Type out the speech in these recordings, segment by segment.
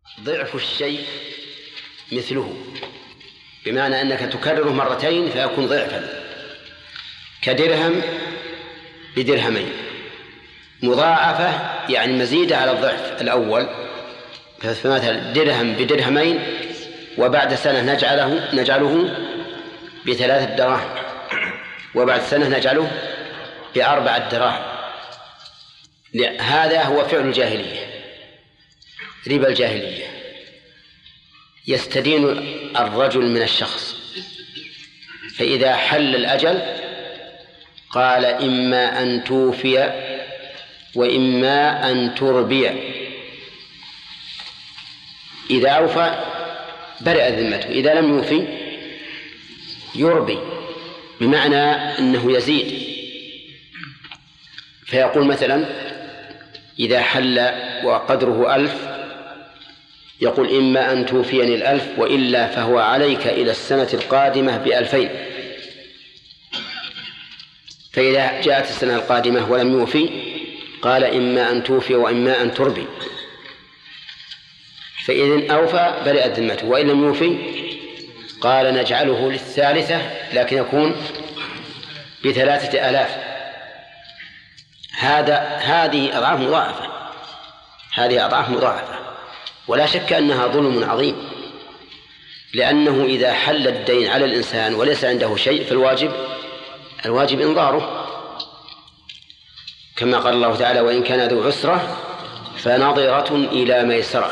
ضعف الشيء مثله، بمعنى أنك تكرره مرتين فيكون ضعفا، كدرهم بدرهمين. مضاعفة يعني مزيدة على الضعف الأول، فمثلا درهم بدرهمين وبعد سنة نجعله ب3 دراهم، وبعد سنة نجعله ب4 دراهم. هذا هو فعل الجاهلية، ربا الجاهلية. يستدين الرجل من الشخص، فإذا حل الأجل قال إما أن توفي وإما أن تربي. إذا أوفى برئ ذمته، إذا لم يوفي يربي، بمعنى أنه يزيد. فيقول مثلا إذا حل وقدره 1000 يقول إما أن توفيني 1000 وإلا فهو عليك إلى السنة القادمة ب2000. فإذا جاءت السنة القادمة ولم يوفي قال إما أن توفي وإما أن تربي، فإذن أوفى برئت ذمته، وإن لم يوفي قال نجعله للثالثة لكن يكون ب3000. هذه أضعاف مضاعفة، هذه أضعاف مضاعفة، ولا شك أنها ظلم عظيم، لأنه إذا حل الدين على الإنسان وليس عنده شيء فالواجب إنظاره، كما قال الله تعالى وإن كان ذو عسرة فنظرة إلى ميسرة.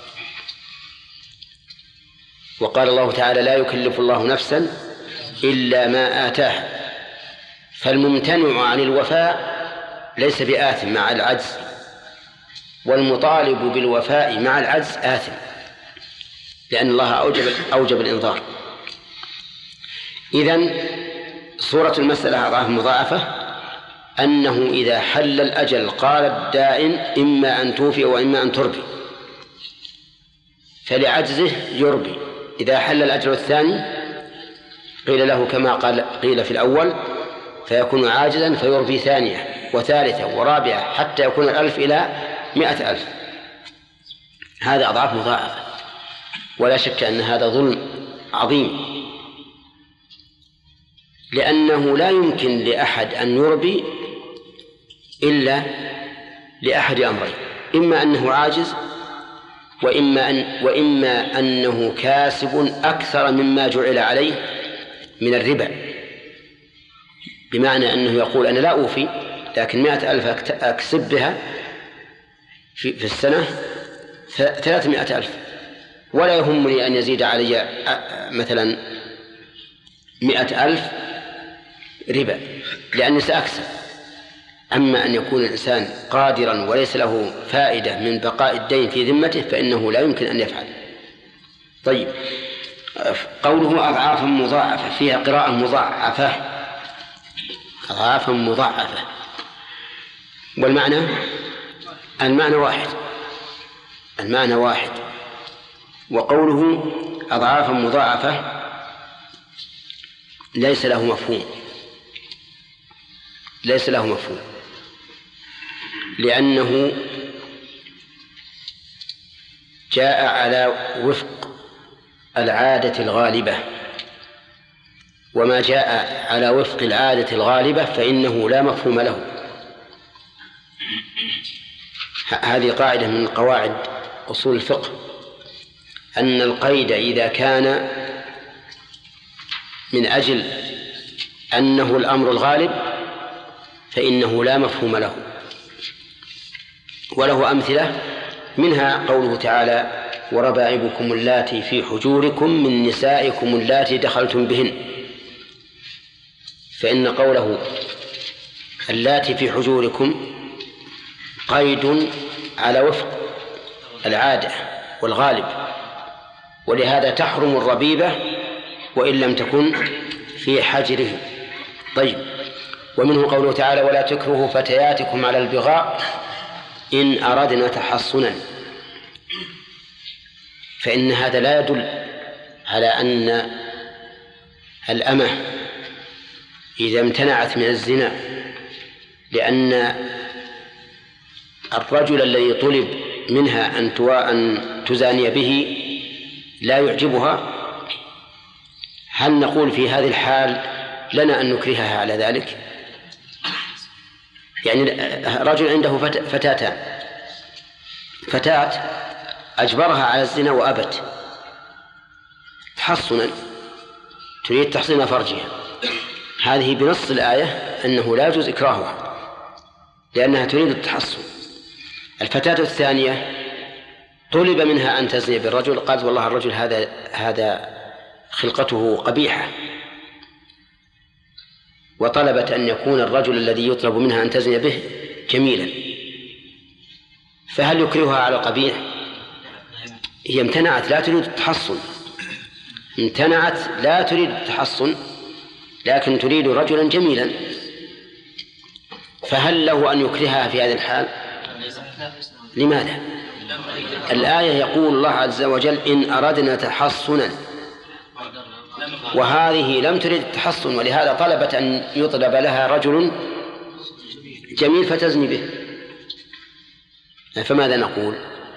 وقال الله تعالى لا يكلف الله نفسا إلا ما آتاها. فالممتنع عن الوفاء ليس بآثم مع العجز، والمطالب بالوفاء مع العجز آثم، لأن الله أوجب الإنظار. إذن صورة المسألة أضعاف مضاعفة، أنه إذا حل الأجل قال الدائن إما أن توفي وإما أن تربي، فلعجزه يربي. إذا حل الأجل الثاني قيل له كما قيل في الأول، فيكون عاجزا فيربي ثانية وثالثة ورابعة حتى يكون 1000 إلى 100,000. هذا أضعاف مضاعفة، ولا شك أن هذا ظلم عظيم، لأنه لا يمكن لأحد أن يربي إلا لأحد أمرين: إما أنه عاجز، وإما أنه كاسب أكثر مما جعل عليه من الربا، بمعنى أنه يقول أنا لا أوفي لكن 100,000 أكسب بها في السنة 300,000، ولا يهمني أن يزيد علي مثلا 100,000 ربا لأني سأكسب. أما أن يكون الإنسان قادرا وليس له فائدة من بقاء الدين في ذمته فإنه لا يمكن أن يفعل. طيب، قوله أضعافا مضاعفة فيها قراءة مضاعفة، أضعافا مضاعفة، والمعنى المعنى واحد. وقوله أضعافا مضاعفة ليس له مفهوم، لأنه جاء على وفق العادة الغالبة، وما جاء على وفق العادة الغالبة فإنه لا مفهوم له. هذه قاعدة من قواعد أصول الفقه، أن القيد إذا كان من أجل أنه الأمر الغالب فإنه لا مفهوم له. وله أمثلة، منها قوله تعالى وربائبكم اللاتي في حجوركم من نسائكم اللاتي دخلتم بهن، فإن قوله اللاتي في حجوركم قيد على وفق العادة والغالب، ولهذا تحرم الربيبة وإن لم تكن في حجره. طيب، ومنه قوله تعالى ولا تكرهوا فتياتكم على البغاء إن أردنا تحصنا، فإن هذا لا يدل على أن الأمة إذا امتنعت من الزنا، لأن الرجل الذي طلب منها أن تزاني به لا يعجبها، هل نقول في هذه الحال لنا أن نكرهها على ذلك؟ يعني رجل عنده فتاة أجبرها على الزنا وأبت تحصنا، تريد تحصين فرجها، هذه بنص الآية أنه لا يجوز إكراهها لأنها تريد التحصن. الفتاة الثانية طلب منها أن تزني بالرجل، قالت والله الرجل هذا خلقته قبيحة، وطلبت أن يكون الرجل الذي يطلب منها أن تزني به جميلا، فهل يكرهها على القبيح؟ هي امتنعت لا تريد التحصن، امتنعت لا تريد التحصن لكن تريد رجلا جميلا، فهل له أن يكرهها في هذه الحال؟ لماذا؟ الآية يقول الله عز وجل إن أردنا تحصنا، وهذه لم تريد التحصن ولهذا طلبت أن يطلب لها رجل جميل فتزني به. فماذا نقول؟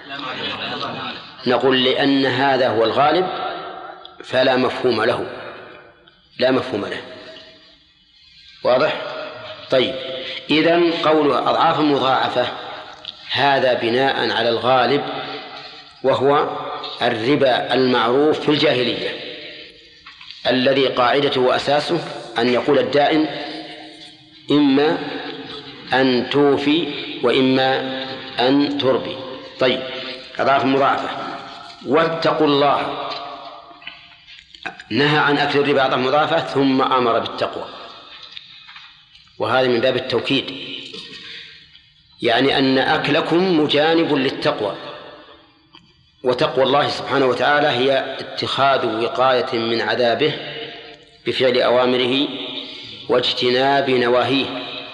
نقول لأن هذا هو الغالب فلا مفهوم له، لا مفهوم له. واضح؟ طيب، إذن قول أضعاف مضاعفة هذا بناء على الغالب وهو الربا المعروف في الجاهلية الذي قاعدته وأساسه أن يقول الدائن إما أن توفي وإما أن تربي. طيب، أضعاف مضاعفة. واتقوا الله، نهى عن أكل الربا أضعاف مضاعفة ثم أمر بالتقوى، وهذا من باب التوكيد، يعني أن أكلكم مجانب للتقوى، وتقوى الله سبحانه وتعالى هي اتخاذ وقاية من عذابه بفعل أوامره واجتناب نواهيه.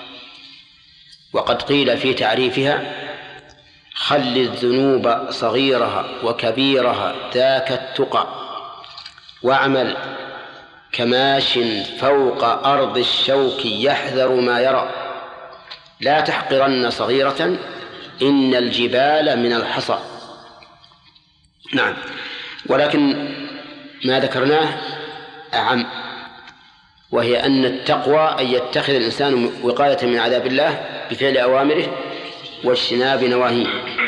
وقد قيل في تعريفها خل الذنوب صغيرها وكبيرها ذاك التقى، واعمل كماش فوق أرض الشوك يحذر ما يرى، لا تحقرن صغيرة إن الجبال من الحصى. نعم، ولكن ما ذكرناه أعم، وهي أن التقوى أن يتخذ الإنسان وقاية من عذاب الله بفعل أوامره واجتناب نواهيه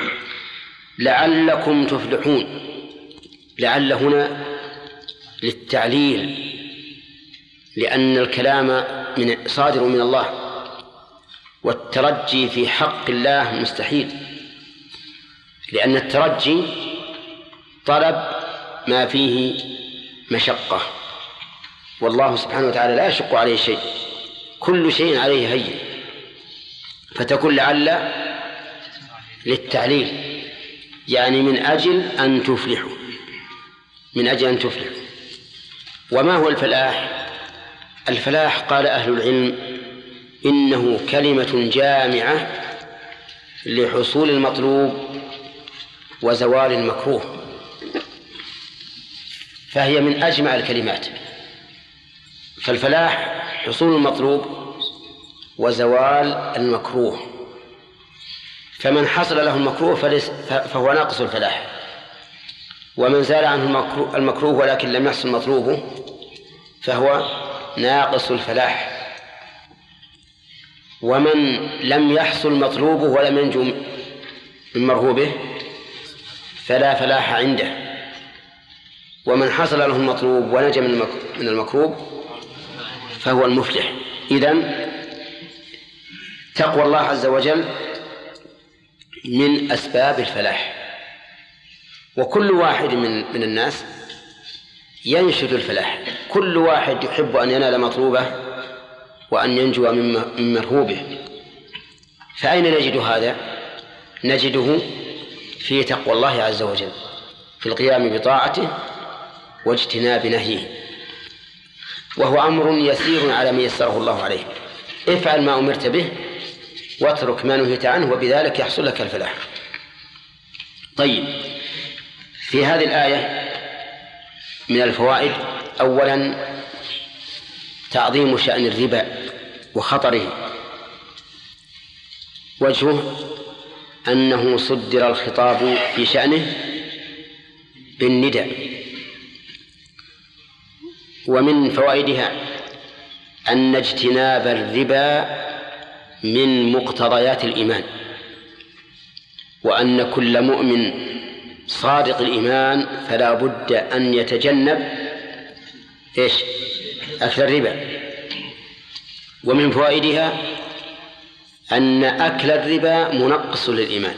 لعلكم تفلحون. لعل هنا للتعليل، لأن الكلام صادر من الله، والترجي في حق الله مستحيل، لأن الترجي طلب ما فيه مشقة، والله سبحانه وتعالى لا يشق عليه شيء، كل شيء عليه هين، فتكون لعل للتعليل، يعني من أجل أن تفلحوا، من أجل أن تفلحوا. وما هو الفلاح؟ الفلاح قال أهل العلم إنه كلمة جامعة لحصول المطلوب وزوال المكروه، فهي من أجمع الكلمات. فالفلاح حصول المطلوب وزوال المكروه، فمن حصل له المكروه فهو ناقص الفلاح، ومن زال عنه المكروه ولكن لم يحصل مطلوبه فهو ناقص الفلاح، ومن لم يحصل مطلوبه ولم ينجو من مرهوبه فلا فلاح عنده، ومن حصل له المطلوب ونجا من المكروب فهو المفلح. إذن تقوى الله عز وجل من أسباب الفلاح، وكل واحد من الناس ينشد الفلاح، كل واحد يحب أن ينال مطلوبه وأن ينجو من مرهوبه. فأين نجد هذا؟ نجده في تقوى الله عز وجل، في القيام بطاعته واجتناب نهيه، وهو أمر يسير على من يسره الله عليه. افعل ما أمرت به واترك ما نهيت عنه وبذلك يحصل لك الفلاح. طيب، في هذه الآية من الفوائد أولا تعظيم شأن الربا وخطره، وجهه أنه صدر الخطاب في شأنه بالندى. ومن فوائدها أن اجتناب الربا من مقتضيات الإيمان، وأن كل مؤمن صادق الإيمان فلا بد أن يتجنب أكل الربا. ومن فوائدها أن أكل الربا منقص للإيمان،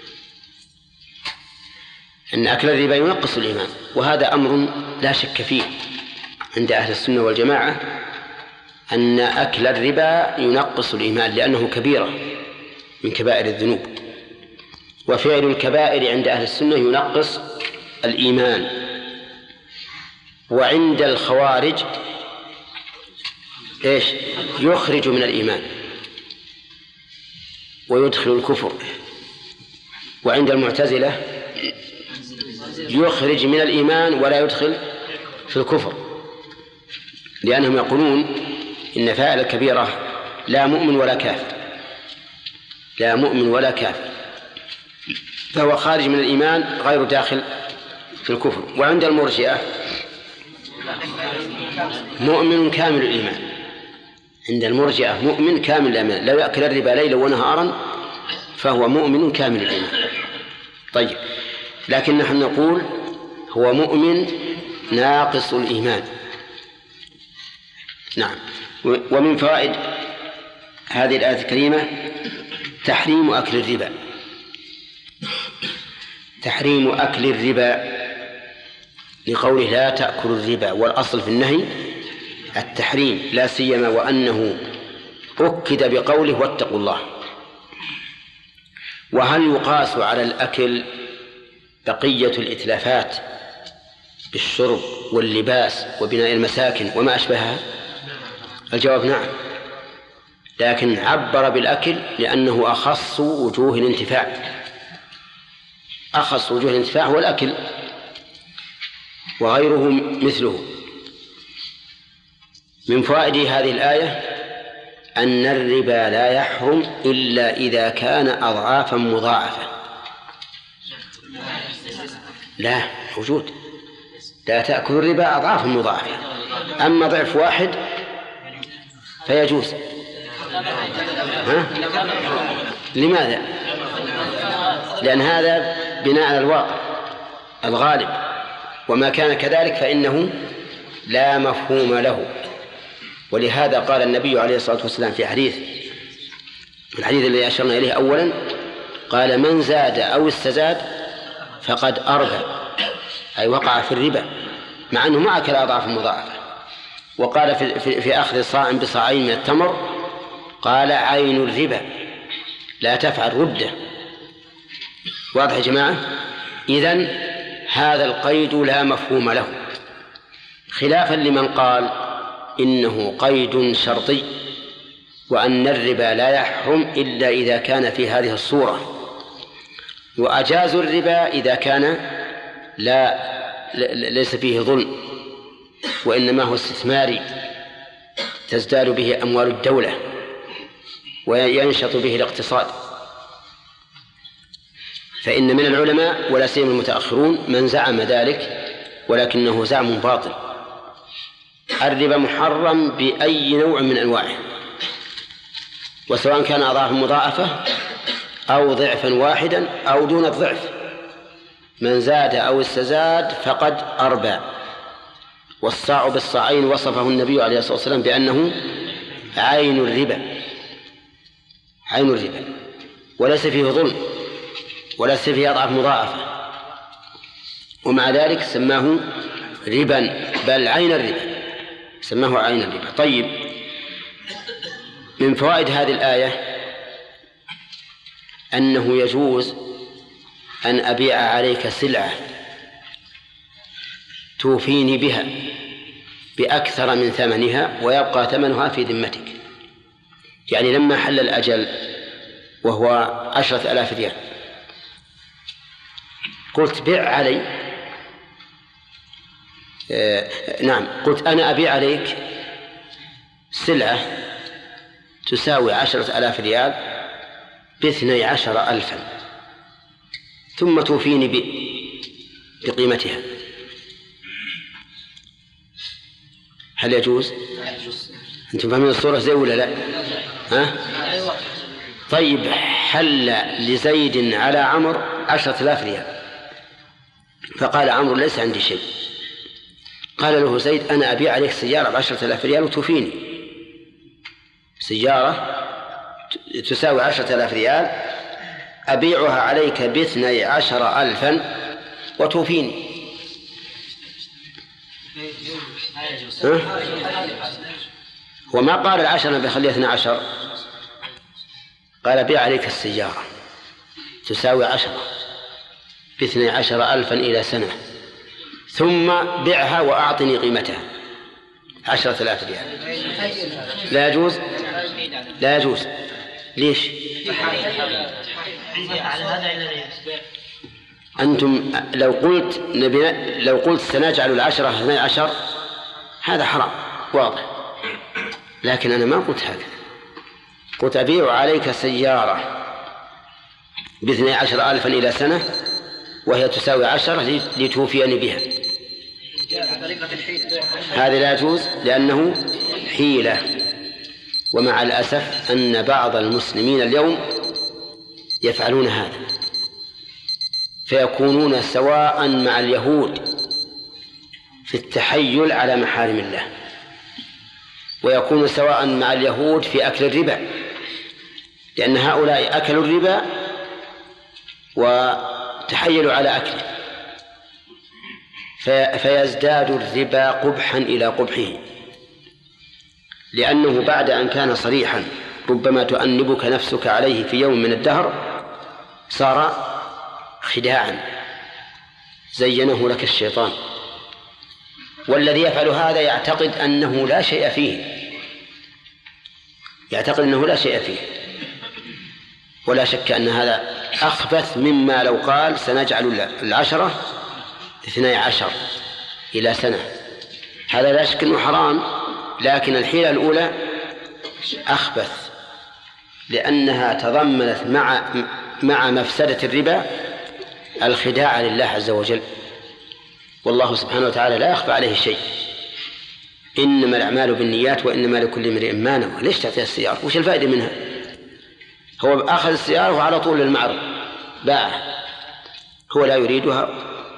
أن أكل الربا ينقص الإيمان، وهذا أمر لا شك فيه عند أهل السنة والجماعة، أن أكل الربا ينقص الإيمان لأنه كبيرة من كبائر الذنوب، وفعل الكبائر عند أهل السنة ينقص الإيمان. وعند الخوارج يخرج من الإيمان ويدخل الكفر، وعند المعتزلة يخرج من الإيمان ولا يدخل في الكفر، لأنهم يقولون إن فاعل الكبيرة لا مؤمن ولا كافر، لا مؤمن ولا كافر، فهو خارج من الإيمان غير داخل في الكفر. وعند المرجئة مؤمن كامل الإيمان، عند المرجئة مؤمن كامل الإيمان، لو يأكل الربا ليلا ونهارا فهو مؤمن كامل الإيمان. طيب، لكن نحن نقول هو مؤمن ناقص الإيمان. نعم. ومن فوائد هذه الآية الكريمة تحريم أكل الربا، تحريم أكل الربا لقوله لا تأكل الربا، والأصل في النهي التحريم، لا سيما وأنه أكد بقوله واتقوا الله. وهل يقاس على الأكل بقية الإتلافات بالشرب واللباس وبناء المساكن وما أشبهها؟ الجواب نعم، لكن عبر بالأكل لأنه أخص وجوه الانتفاع، أخص وجوه الانتفاع هو الأكل، وغيره مثله. من فوائد هذه الآية أن الربا لا يحرم إلا إذا كان أضعافا مضاعفة. لا موجود، لا تأكل الربا أضعافا مضاعفة، أما ضعف واحد فيجوز. لماذا؟ لأن هذا بناء على الواقع الغالب، وما كان كذلك فإنه لا مفهوم له. ولهذا قال النبي عليه الصلاة والسلام في الحديث الذي أشرنا إليه أولا، قال من زاد أو استزاد فقد أربى، أي وقع في الربا، مع أنه ما أكل أضعاف مضاعفة. وقال في أخذ صاع بصاعين من التمر قال عين الربا لا تفعل ردة. واضح يا جماعة؟ إذن هذا القيد لا مفهوم له، خلافا لمن قال إنه قيد شرطي، وأن الربا لا يحرم إلا إذا كان في هذه الصورة، وأجازوا الربا إذا كان ليس فيه ظلم، وإنما هو استثماري تزداد به أموال الدولة وينشط به الاقتصاد. فإن من العلماء ولا سيما المتأخرون من زعم ذلك، ولكنه زعم باطل. الربا محرم بأي نوع من أنواعه، وسواء كان أضعاف مضاعفة أو ضعفا واحدا أو دون الضعف، من زاد أو استزاد فقد أربى. والصاع بالصاعين وصفه النبي عليه الصلاة والسلام بأنه عين الربا، عين الربا، وليس فيه ظلم وليس فيه أضعاف مضاعفة، ومع ذلك سماه ربا، بل عين الربا، سماه عين الربا. طيب، من فوائد هذه الآية أنه يجوز أن أبيع عليك سلعة توفيني بها بأكثر من ثمنها ويبقى ثمنها في ذمتك. يعني لما حل الأجل وهو 10,000 ريال قلت بيع علي، نعم، قلت أنا أبيع عليك سلعة تساوي 10,000 ريال ب12,000، ثم توفيني بقيمتها. هل يجوز؟ أنتم فاهمين الصورة زي ولا لا؟ ها؟ طيب، حل لزيد على عمرو 10,000 ريال، فقال عمرو ليس عندي شيء. قال له زيد أنا أبيع عليك سيارة ب10,000 ريال وتوفيني. سيارة تساوي 10,000 ريال أبيعها عليك ب12,000 وتوفيني. وما قال 10 بخليها 12، قال بيع عليك السيارة تساوي 10 ب12,000 إلى سنة، ثم بيعها وأعطني قيمتها 10,000 ريال. لا يجوز؟ لا يجوز. ليش؟ أنتم لو قلت سنجعل 10 12 هذا حرام واضح، لكن أنا ما قلت هذا. قلت أبيع عليك سيارة ب12,000 إلى سنة وهي تساوي 10 لتوفيني بها. هذا لا يجوز لأنه حيلة. ومع الأسف أن بعض المسلمين اليوم يفعلون هذا، فيكونون سواء مع اليهود في التحيل على محارم الله، ويكون سواء مع اليهود في أكل الربا، لأن هؤلاء أكلوا الربا وتحيلوا على أكله، فيزداد الربا قبحا إلى قبحه، لأنه بعد أن كان صريحا ربما تؤنبك نفسك عليه في يوم من الدهر صار خداعا زينه لك الشيطان. والذي يفعل هذا يعتقد أنه لا شيء فيه، ولا شك أن هذا أخبث مما لو قال سنجعل 10 12 إلى سنة. هذا لا شك أنه حرام، لكن الحيلة الأولى أخبث، لأنها تضمنت مع مفسدة الربا الخداع لله عز وجل، والله سبحانه وتعالى لا يخفى عليه شيء. إنما الأعمال بالنيات وإنما لكل امرئ ما نوى. ليش تعطيها السيارة؟ وش الفائدة منها؟ هو أخذ السيارة وعلى طول للمعرض باعها، هو لا يريدها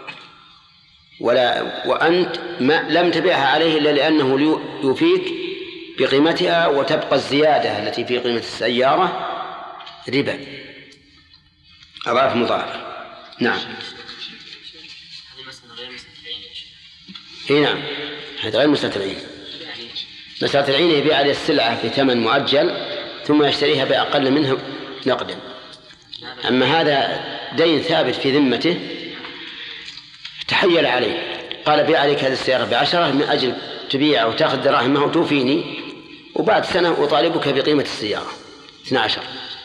وأنت لم تبيعها عليه إلا لأنه يوفيك بقيمتها، وتبقى الزيادة التي في قيمة السيارة ربا أضعاف مضاعفة. نعم. نعم، هذا غير مسألة العين. مسألة العين يبيع عليه السلعة بثمن مؤجل ثم يشتريها بأقل منه نقدا. أما هذا دين ثابت في ذمته تحيل عليه، قال بيع عليك هذه السيارة ب10 من أجل تبيع وتأخذ دراهمها وتوفيني، وبعد سنة أطالبك بقيمة السيارة 12.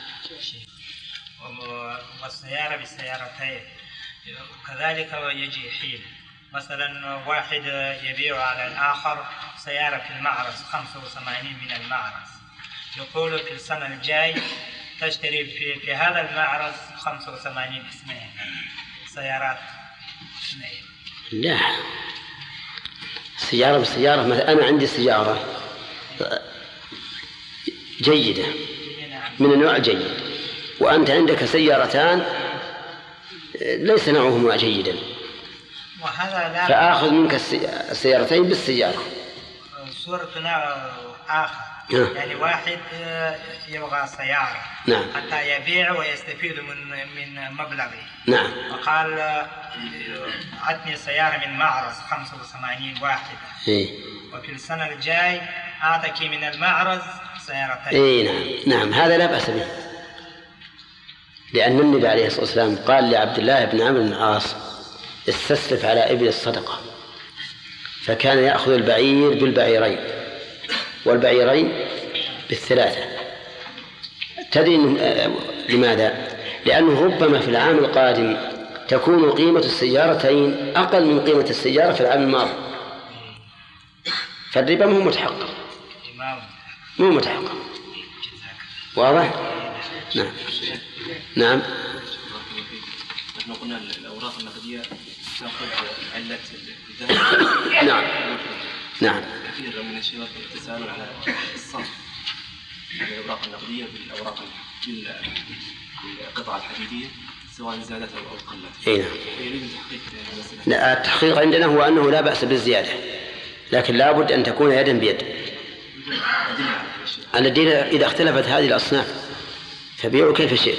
والسيارة بالسيارتين كذلك يجي حين مثلا واحد يبيع على الآخر سيارة في المعرض 85 من المعرض، يقول في السنة الجاي تشتري في هذا المعرض 85 اثنين سيارات اثنين. لا، سيارة بالسيارة. مثلا أنا عندي سيارة جيدة من النوع جيد، وأنت عندك سيارتان ليس نوعهما جيدا، فآخذ منك السيارتين بالسيارة. صورة نوع آخر يعني واحد يبغى سيارة نعم. حتى يبيع ويستفيد من مبلغه. نعم. وقال عطني سيارة من معرض 85 واحدة. وفي السنة الجاي أعطيك من المعرض سيارتين. نعم هذا لا بأس به، لأن النبي عليه الصلاة والسلام قال لعبد الله بن عمرو بن العاص استسلف على إبل الصدقة، فكان يأخذ البعير بالبعيرين والبعيرين بالثلاثة. تدري لماذا؟ لأنه ربما في العام القادم تكون قيمة السيارتين أقل من قيمة السيارة في العام الماضي، فالربا مو متحقق. واضح؟ نعم. نحن قلنا الأوراق النقدية نعم نعم. كثير من الشباب يتساءلون على الصرف الأوراق النقدية بالقطع الحديدية سواء زادت أو قلت. نعم. لا، التحقيق عندنا هو أنه لا بأس بالزيادة، لكن لا بد أن تكون يدا بيد. الدين إذا اختلفت هذه الأصناف فبيعوا كيف شئت.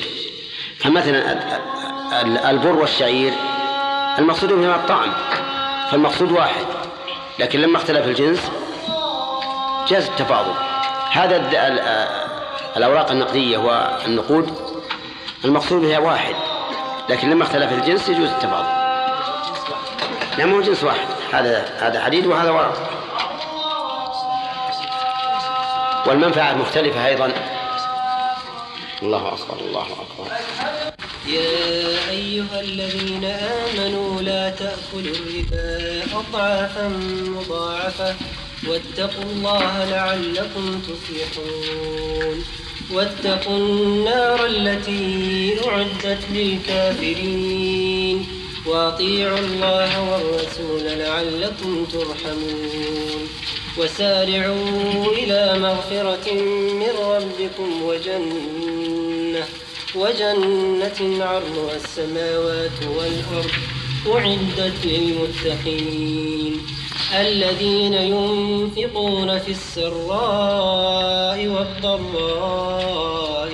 فمثلا البر والشعير المقصود بهما الطعم، فالمقصود واحد، لكن لما اختلف الجنس جاز التفاضل. هذا الأوراق النقدية والنقود المقصود بها واحد، لكن لما اختلف الجنس يجوز التفاضل. لا، مو جنس واحد، هذا حديد وهذا ورق، والمنفعة مختلفة أيضا. الله أكبر الله أكبر. يا أيها الذين آمنوا لا تأكلوا الربا أضعافا مضاعفة واتقوا الله لعلكم تفلحون. واتقوا النار التي أعدت للكافرين وأطيعوا الله والرسول لعلكم ترحمون. وسارعوا إلى مغفرة من ربكم وجنة عرضها السماوات والأرض أعدت للمتقين الذين ينفقون في السراء والضراء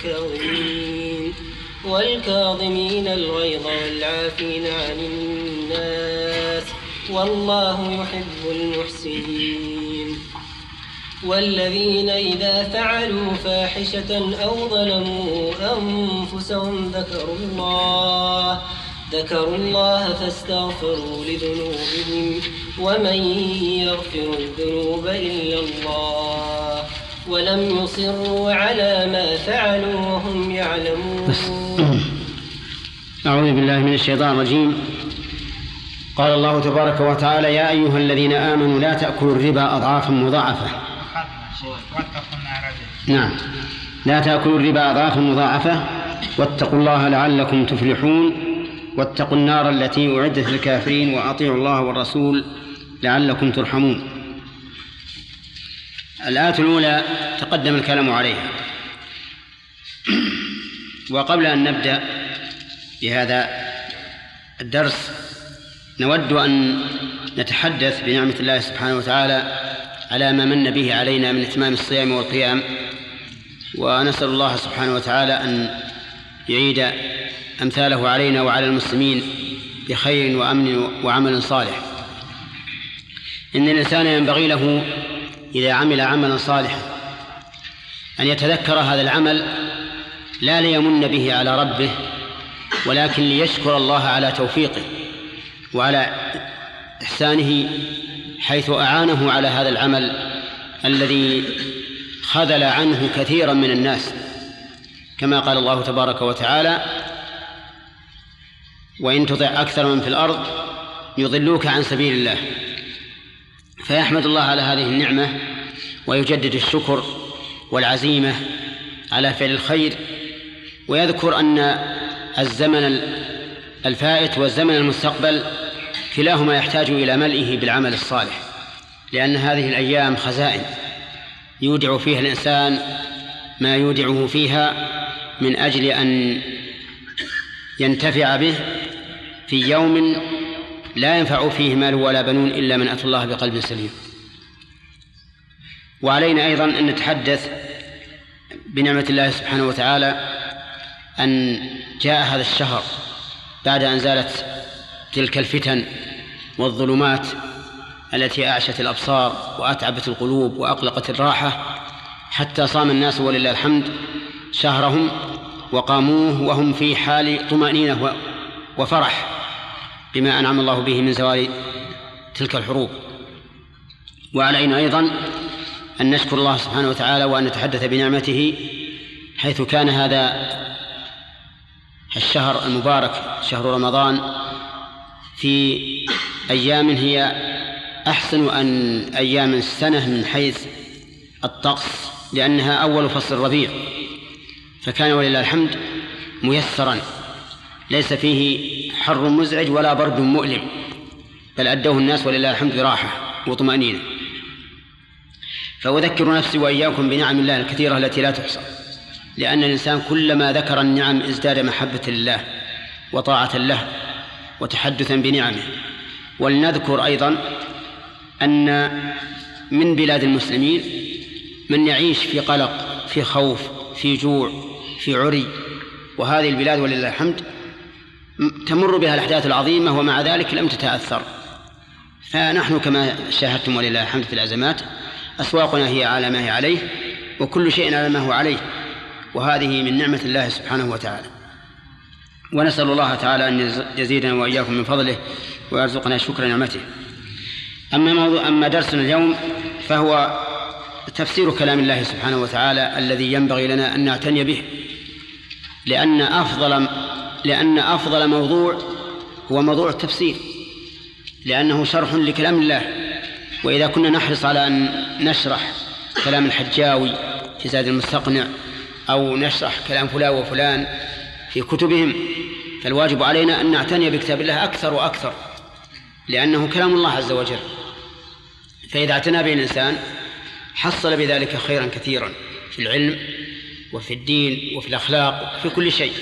والكاظمين الغيظ والعافين عن الناس والله يحب المحسنين. والذين إذا فعلوا فاحشة أو ظلموا أنفسهم ذكروا الله فاستغفروا لذنوبهم ومن يغفر الذنوب إلا الله ولم يصروا على ما فعلوا وهم يعلمون. أعوذ بالله من الشيطان الرجيم. قال الله تبارك وتعالى: يا أيها الذين آمنوا لا تأكلوا الربا أضعافا مضاعفة. نعم، لا تأكلوا الربا أضعافا مضاعفة واتقوا الله لعلكم تفلحون. واتقوا النار التي أعدت للكافرين وأطيعوا الله والرسول لعلكم ترحمون. الآية الأولى تقدم الكلام عليها، وقبل أن نبدأ بهذا الدرس نود أن نتحدث بنعمة الله سبحانه وتعالى على ما من به علينا من إتمام الصيام والقيام، ونسأل الله سبحانه وتعالى أن يعيد أمثاله علينا وعلى المسلمين بخير وأمن وعمل صالح. إن الإنسان ينبغي له إذا عمل عملا صالحا أن يتذكر هذا العمل لا ليمن به على ربه، ولكن ليشكر الله على توفيقه وعلى إحسانه حيث أعانه على هذا العمل الذي خذل عنه كثيرا من الناس، كما قال الله تبارك وتعالى: وإن تطع أكثر من في الأرض يضلوك عن سبيل الله. فيحمد الله على هذه النعمة ويجدد الشكر والعزيمة على فعل الخير، ويذكر أن الزمن الفائت والزمن المستقبل كلاهما يحتاج إلى ملئه بالعمل الصالح، لأن هذه الأيام خزائن يودع فيها الإنسان ما يودعه فيها من أجل أن ينتفع به في يوم لا ينفع فيه مال ولا بنون إلا من أتى الله بقلب سليم. وعلينا أيضا أن نتحدث بنعمة الله سبحانه وتعالى أن جاء هذا الشهر بعد أن زالت تلك الفتن والظلمات التي أعشت الأبصار وأتعبت القلوب وأقلقت الراحة، حتى صام الناس ولله الحمد شهرهم وقاموه وهم في حال طمأنينة وفرح بما أنعم الله به من زوال تلك الحروب. وعلينا أيضا أن نشكر الله سبحانه وتعالى وأن نتحدث بنعمته حيث كان هذا الشهر المبارك شهر رمضان في أيام هي أحسن أيام السنة من حيث الطقس، لأنها أول فصل الربيع، فكان ولله الحمد ميسرا ليس فيه حر مزعج ولا برد مؤلم، بل أدوه الناس ولله الحمد براحة وطمأنينة. فأذكر نفسي وإياكم بنعم الله الكثيرة التي لا تحصى، لأن الإنسان كلما ذكر النعم ازداد محبة لله وطاعة له وتحدثا بنعمه. ولنذكر أيضا أن من بلاد المسلمين من يعيش في قلق، في خوف، في جوع، في عري، وهذه البلاد ولله الحمد تمر بها الأحداث العظيمة ومع ذلك لم تتأثر. فنحن كما شاهدتم ولله الحمد في الأزمات أسواقنا هي على ما هي عليه، وكل شيء على ما هو عليه، وهذه من نعمة الله سبحانه وتعالى. ونسأل الله تعالى أن يزيدنا وإياكم من فضله ويرزقنا شكر نعمته. أما درسنا اليوم فهو تفسير كلام الله سبحانه وتعالى الذي ينبغي لنا أن نعتني به، لأن أفضل موضوع هو موضوع التفسير، لأنه شرح لكلام الله. وإذا كنا نحرص على أن نشرح كلام الحجاوي في زاد المستقنع أو نشرح كلام فلان وفلان في كتبهم، فالواجب علينا أن نعتني بكتاب الله أكثر وأكثر، لأنه كلام الله عز وجل. فإذا اعتنى به الإنسان حصل بذلك خيرا كثيرا في العلم وفي الدين وفي الأخلاق وفي كل شيء.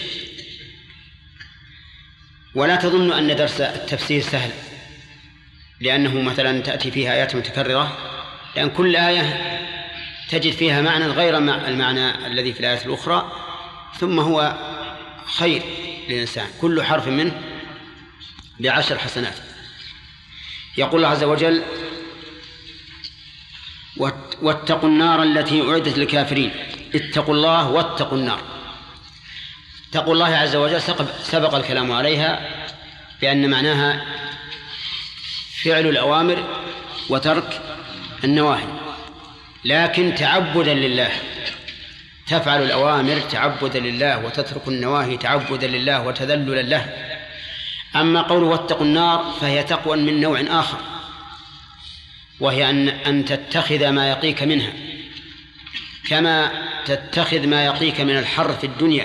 ولا تظن أن درس التفسير سهل، لأنه مثلا تأتي فيها آيات متكررة، لأن كل آية تجد فيها معنى غير المعنى الذي في الآيات الأخرى، ثم هو خير للإنسان، كل حرف منه ب10 حسنات. يقول الله عز وجل: واتقوا النار التي أعدت للكافرين. اتقوا الله واتقوا النار. تقوى الله عز وجل سبق الكلام عليها بأن معناها فعل الأوامر وترك النواهي، لكن تعبدا لله. تفعل الأوامر تعبدا لله وتترك النواهي تعبدا لله وتذللا له. أما قوله واتقوا النار فهي تقوى من نوع آخر، وهي أن تتخذ ما يقيك منها، كما تتخذ ما يقيك من الحر في الدنيا،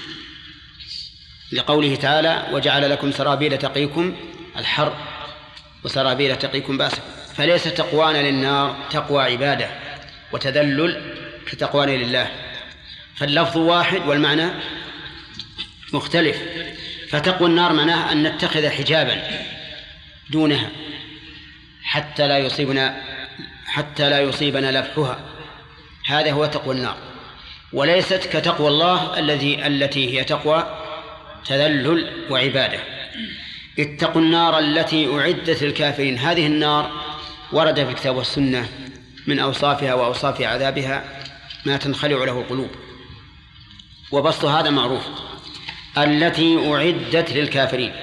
لقوله تعالى: وجعل لكم سرابيل تقيكم الحر وسرابيل تقيكم بأسا. فليس تقوانا للنار تقوى عبادة وتذلل كتقوانا لله، فاللفظ واحد والمعنى مختلف. فتقوى النار معناها أن نتخذ حجابا دونها حتى لا يصيبنا لفحها، هذا هو تقوى النار، وليست كتقوى الله التي هي تقوى تذلل وعبادة. اتقوا النار التي أعدت للكافرين. هذه النار ورد في الكتاب والسنة من أوصافها وأوصاف عذابها ما تنخلع له القلوب، وبسط هذا معروف. التي أعدت للكافرين،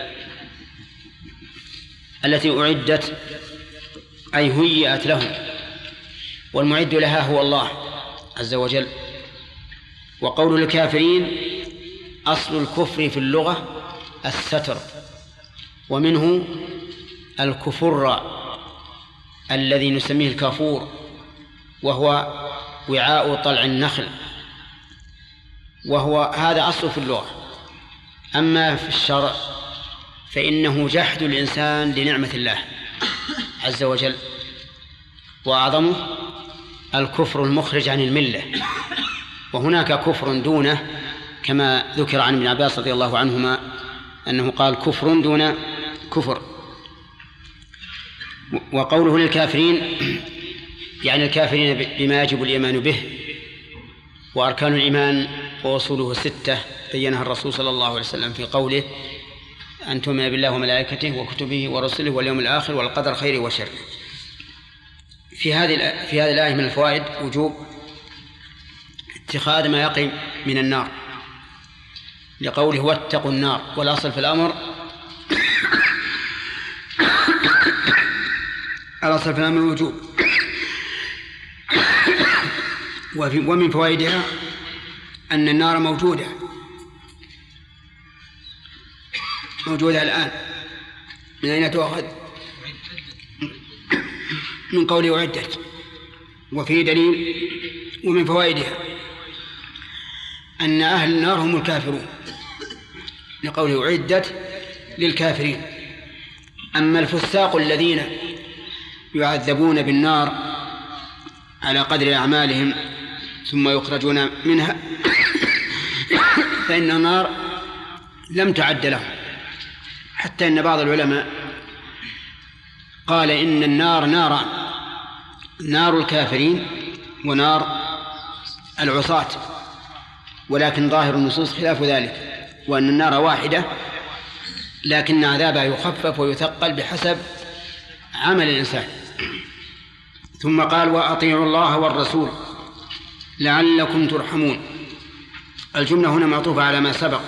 التي أعدت أي هيئت لهم، والمعد لها هو الله عز وجل. وقول الكافرين أصل الكفر في اللغة الستر، ومنه الكفر الذي نسميه الكافور، وهو وعاء طلع النخل، وهو هذا أصل في اللغة. أما في الشرع فإنه جحد الإنسان لنعمة الله عز وجل، وأعظمه الكفر المخرج عن الملة. وهناك كفر دونه، كما ذكر عن ابن عباس رضي الله عنهما أنه قال: كفر دون كفر. وقوله للكافرين يعني الكافرين بما يجب الإيمان به، وأركان الإيمان وأصوله 6 بينها الرسول صلى الله عليه وسلم في قوله: أن تؤمن بالله وملائكته وكتبه ورسله واليوم الآخر والقدر خيره وشره. في هذه الآية من الفوائد وجوب اتخاذ ما يقي من النار، لقوله واتقوا النار، والأصل في الأمر الأصل في الأمر الوجوب. ومن فوائدها أن النار موجودة الآن. من أين تؤخذ؟ من قوله أعدت. وفي دليل ومن فوائدها أن أهل النار هم الكافرون، لقوله أعدت للكافرين. أما الفساق الذين يعذبون بالنار على قدر أعمالهم ثم يخرجون منها فإن النار لم تعد لهم، حتى إن بعض العلماء قال إن النار ناران: نار الكافرين ونار العصاة، ولكن ظاهر النصوص خلاف ذلك، وأن النار واحدة لكن عذابها يخفف ويثقل بحسب عمل الإنسان. ثم قال: وأطيعوا الله والرسول لعلكم ترحمون. الجملة هنا معطوفة على ما سبق.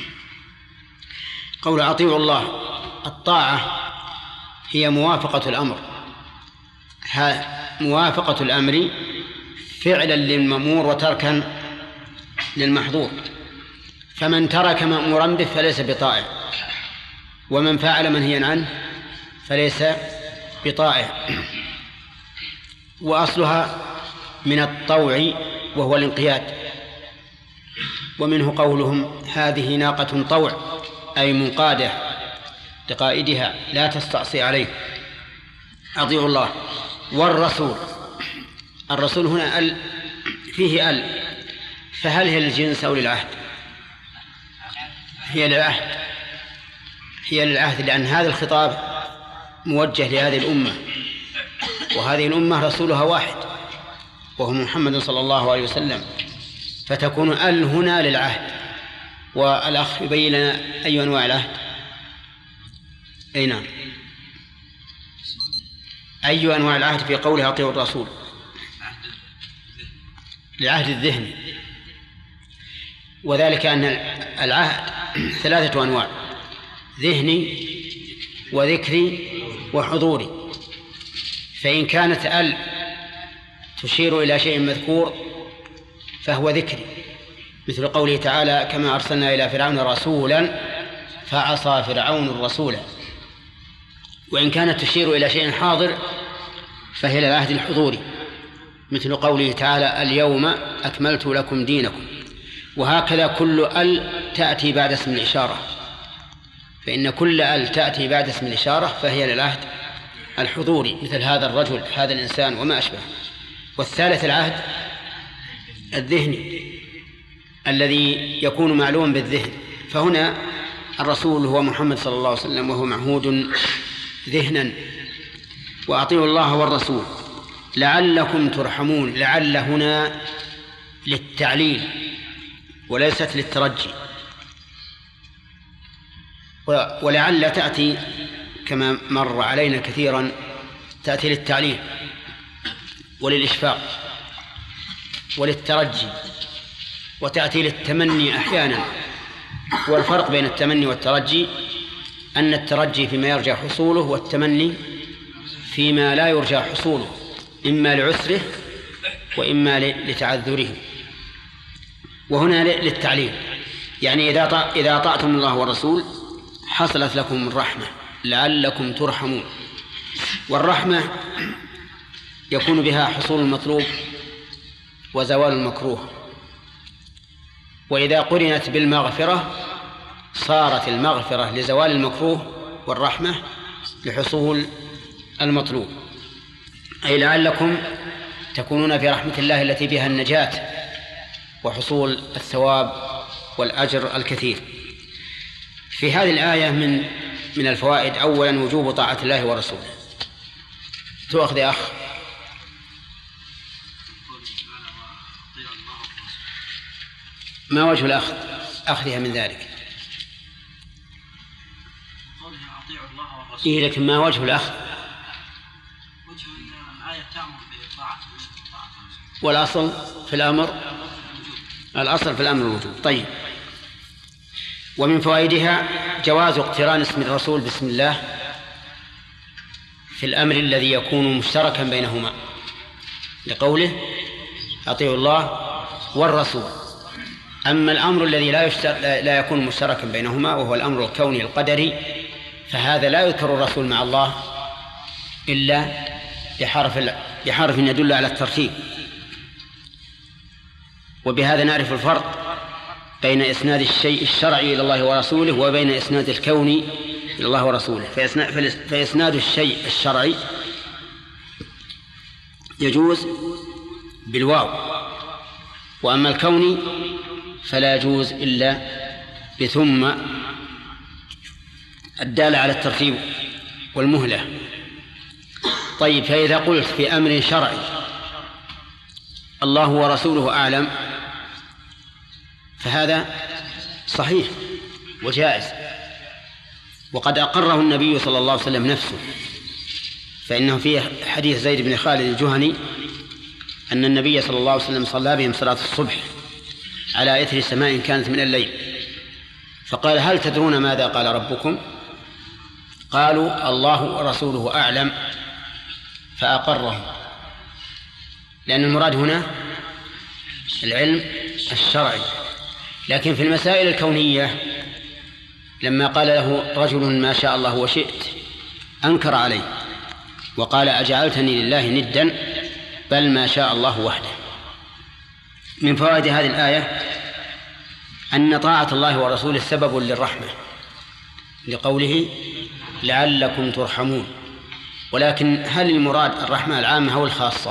قول أطيعوا الله، الطاعة هي موافقة الأمر، موافقة الأمر فعلا للمأمور وتركا للمحظور، فمن ترك مأمورا به فليس بطائع، ومن فعل منهيا عنه فليس بطائع. وأصلها من الطوع وهو الانقياد، ومنه قولهم: هذه ناقة طوع، أي منقادة لقائدها لا تستعصي عليه. أطيعوا الله والرسول. الرسول هنا فيه فهل هي للجنس أو للعهد؟ هي للعهد، هي للعهد، لأن هذا الخطاب موجه لهذه الأمة، وهذه الأمة رسولها واحد وهو محمد صلى الله عليه وسلم، فتكون هنا للعهد. والأخ يبين لنا أي أنواع العهد. أي نعم، أي أنواع العهد في قوله أطيعوا الرسول؟ العهد الذهني، وذلك أن العهد 3 أنواع: ذهني وذكري وحضوري. فإن كانت تشير إلى شيء مذكور فهو ذكري، مثل قوله تعالى: كما أرسلنا إلى فرعون رسولا فعصى فرعون الرسول. وإن كانت تشير إلى شيء حاضر فهي للعهد الحضوري، مثل قوله تعالى: اليوم أكملت لكم دينكم. وهكذا كل تأتي بعد اسم الإشارة، فإن كل تأتي بعد اسم الإشارة فهي للعهد الحضوري، مثل هذا الرجل، هذا الإنسان، وما أشبه. والثالث العهد الذهني الذي يكون معلوما بالذهن، فهنا الرسول هو محمد صلى الله عليه وسلم وهو معهود ذهنا. وأطيعوا الله والرسول لعلكم ترحمون. لعل هنا للتعليل وليست للترجي، ولعل تأتي كما مر علينا كثيرا، تأتي للتعليل وللإشفاق وللترجي، وتأتي للتمني أحيانا. والفرق بين التمني والترجي أن الترجي فيما يرجى حصوله، والتمني فيما لا يرجى حصوله، إما لعسره وإما لتعذره. وهنا للتعليل، يعني إذا أطعتم الله والرسول حصلت لكم الرحمة لعلكم ترحمون. والرحمة يكون بها حصول المطلوب وزوال المكروه، وإذا قرنت بالمغفرة صارت المغفرة لزوال المكروه والرحمة لحصول المطلوب، أي لعلكم تكونون في رحمة الله التي بها النجاة وحصول الثواب والأجر الكثير. في هذه الآية من الفوائد: أولا وجوب طاعة الله ورسوله. تؤخذ يا أخ. ما وجه أخذها من ذلك؟ إيه، لكن ما وجه الأخذ؟ وجه الآية تأمر بطاعة والأصل في الأمر، الأصل في الأمر الوجوب. طيب. ومن فوائدها جواز اقتران اسم الرسول بسم الله في الأمر الذي يكون مشتركا بينهما، لقوله: أطيعوا الله والرسول. أما الأمر الذي لا يكون مشتركا بينهما وهو الأمر الكوني القدري، فهذا لا يذكر الرسول مع الله إلا بحرف يدل على الترتيب. وبهذا نعرف الفرق بين إسناد الشيء الشرعي إلى الله ورسوله وبين إسناد الكون إلى الله ورسوله. فإسناد الشيء الشرعي يجوز بالواو، وأما الكون فلا يجوز إلا بثم الدالة على الترتيب والمهلة. طيب، فإذا قلت في أمر شرعي الله ورسوله أعلم فهذا صحيح وجائز، وقد أقره النبي صلى الله عليه وسلم نفسه، فإنه في حديث زيد بن خالد الجهني أن النبي صلى الله عليه وسلم صلى بهم صلاة الصبح على إثر سماء كانت من الليل، فقال: هل تدرون ماذا قال ربكم؟ قالوا: الله ورسوله أعلم، فأقرهم، لأن المراد هنا العلم الشرعي. لكن في المسائل الكونية لما قال له رجل ما شاء الله وشئت أنكر عليه وقال: أجعلتني لله ندا بل ما شاء الله وحده. من فوائد هذه الآية أن طاعة الله ورسوله سبب للرحمة، لقوله: لعلكم ترحمون. ولكن هل المراد الرحمة العامة أو الخاصة؟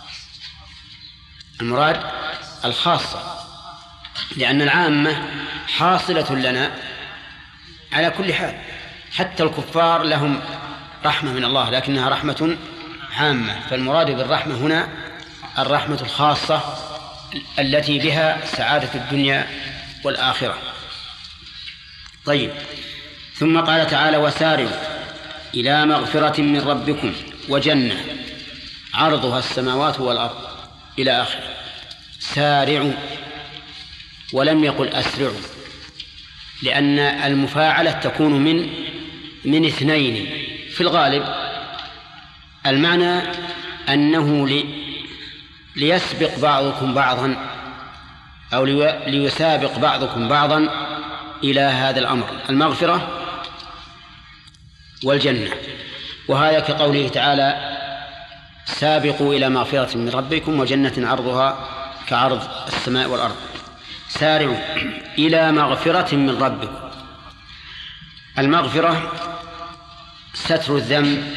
المراد الخاصة، لأن العامة حاصلة لنا على كل حال، حتى الكفار لهم رحمة من الله لكنها رحمة عامة. فالمراد بالرحمة هنا الرحمة الخاصة التي بها سعادة الدنيا والآخرة. طيب، ثم قال تعالى: وسارعوا إلى مغفرة من ربكم وجنة عرضها السماوات والأرض إلى آخره. سارعوا، ولم يقل أسرعوا، لأن المفاعلة تكون من اثنين في الغالب. المعنى أنه ليسبق بعضكم بعضا أو ليسابق بعضكم بعضا إلى هذا الأمر، المغفرة والجنة. وهذا كقوله تعالى: سابقوا إلى مغفرة من ربكم وجنة عرضها كعرض السماء والأرض. سارعوا إلى مغفرة من ربكم. المغفرة ستر الذنب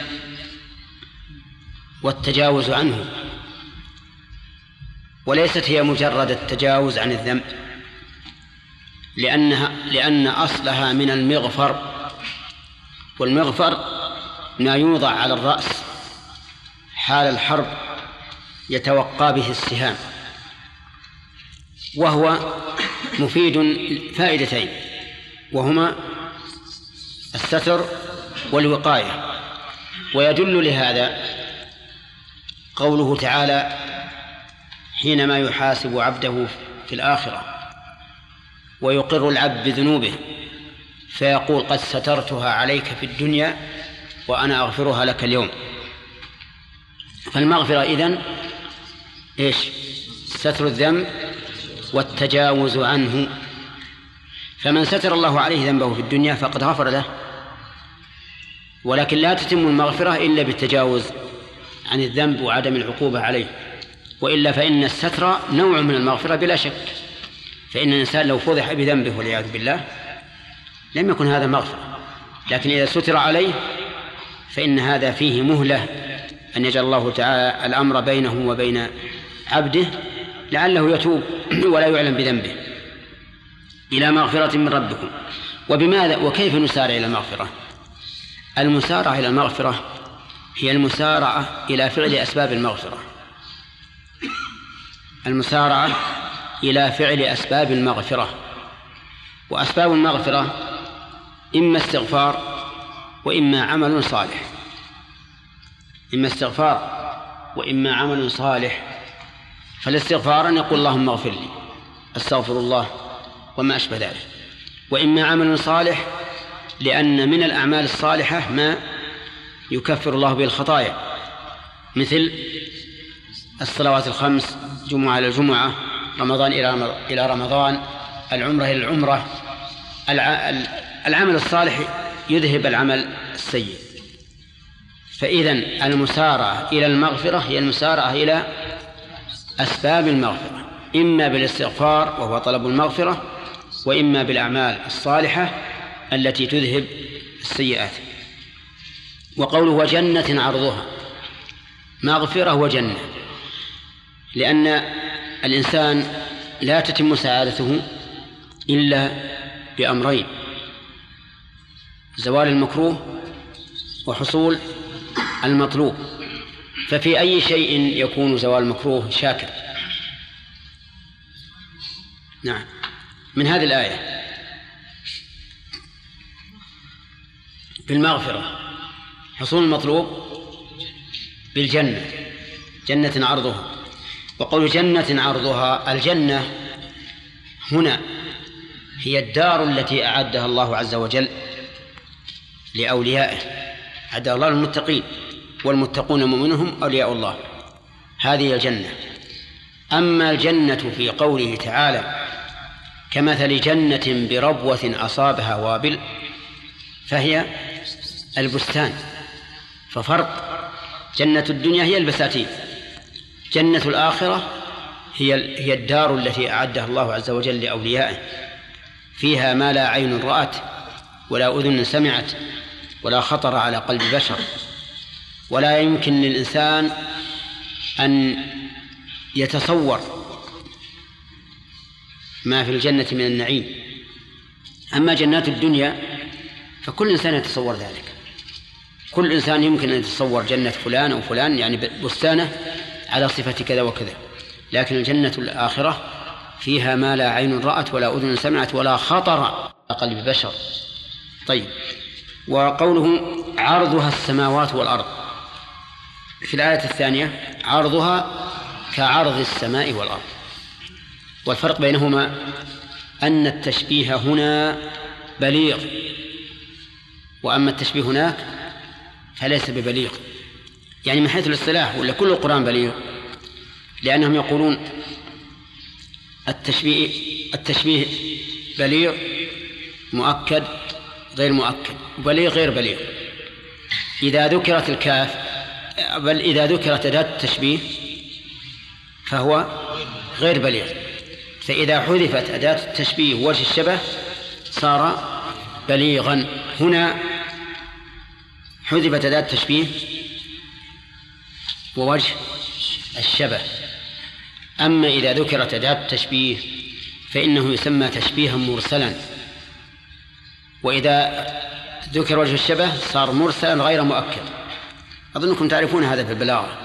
والتجاوز عنه، وليست هي مجرد التجاوز عن الذنب، لأن أصلها من المغفر، والمغفر ما يوضع على الرأس حال الحرب يتوقى به السهام، وهو مفيد فائدتين، وهما الستر والوقاية. ويدل لهذا قوله تعالى حينما يحاسب عبده في الآخرة ويقر العبد بذنوبه فيقول: قد سترتها عليك في الدنيا وأنا أغفرها لك اليوم. فالمغفرة إذن إيش؟ ستر الذنب والتجاوز عنه. فمن ستر الله عليه ذنبه في الدنيا فقد غفر له، ولكن لا تتم المغفرة إلا بالتجاوز عن الذنب وعدم العقوبة عليه، وإلا فإن الستر نوع من المغفرة بلا شك. فإن الإنسان لو فضح بذنبه والعياذ بالله لم يكن هذا مغفرة، لكن إذا ستر عليه فإن هذا فيه مهلة أن يجعل الله تعالى الأمر بينه وبين عبده لعله يتوب ولا يعلم بذنبه. إلى مغفرة من ربكم. وبماذا وكيف نسارع إلى المغفرة؟ المسارعة إلى المغفرة هي المسارعة إلى فعل أسباب المغفرة. المسارعة إلى فعل أسباب المغفرة. وأسباب المغفرة إما استغفار وإما عمل صالح. إما استغفار وإما عمل صالح. فالاستغفار أن يقول: اللهم اغفر لي، أستغفر الله وما أشبه ذلك. وإما عمل صالح لأن من الأعمال الصالحة ما يكفر الله به الخطايا، مثل الصلوات الخمس، جمعة إلى الجمعة، رمضان إلى رمضان، العمرة إلى العمرة. العمل الصالح يذهب العمل السيء. فإذن المسارعة إلى المغفرة هي المسارعة إلى أسباب المغفرة، إما بالاستغفار وهو طلب المغفرة، وإما بالأعمال الصالحة التي تذهب السيئات. وقوله وجنة عرضها، مغفرة وجنة، لأن الإنسان لا تتم سعادته إلا بأمرين: زوال المكروه وحصول المطلوب. ففي أي شيء يكون زوال المكروه شاكر؟ نعم، من هذه الآية بالمغفرة، حصول المطلوب بالجنة، جنة عرضها. وقول جنة عرضها، الجنة هنا هي الدار التي أعدها الله عز وجل لأوليائه، أعدها الله للمتقين، والمتقون مؤمنهم أولياء الله، هذه الجنة. أما الجنة في قوله تعالى كمثل جنة بربوة أصابها وابل، فهي البستان. ففرق، جنة الدنيا هي البساتين، جنة الآخرة هي الدار التي أعدها الله عز وجل لأوليائه، فيها ما لا عين رأت ولا أذن سمعت ولا خطر على قلب بشر. ولا يمكن للإنسان أن يتصور ما في الجنة من النعيم. أما جنات الدنيا فكل إنسان يتصور ذلك، كل إنسان يمكن أن يتصور جنة فلان أو فلان، يعني بستانه على صفة كذا وكذا. لكن الجنة الآخرة فيها ما لا عين رأت ولا أذن سمعت ولا خطر على قلب بشر. طيب، وقوله عرضها السماوات والأرض، في الآية الثانية عرضها كعرض السماء والأرض. والفرق بينهما أن التشبيه هنا بليغ، وأما التشبيه هناك فليس ببليغ، يعني من حيث الاصطلاح ولا كل القرآن بليغ، لأنهم يقولون التشبيه بليغ مؤكد غير مؤكد، بليغ غير بليغ. إذا ذكرت الكاف، بل إذا ذكرت أداة التشبيه فهو غير بليغ، فإذا حذفت أداة التشبيه وجه الشبه صار بليغا. هنا حذفت أداة التشبيه ووجه الشبه. أما إذا ذكرت أداة التشبيه فإنه يسمى تشبيها مرسلا، وإذا ذكر وجه الشبه صار مرسلا غير مؤكد. أظنكم تعرفون هذا في البلاغة.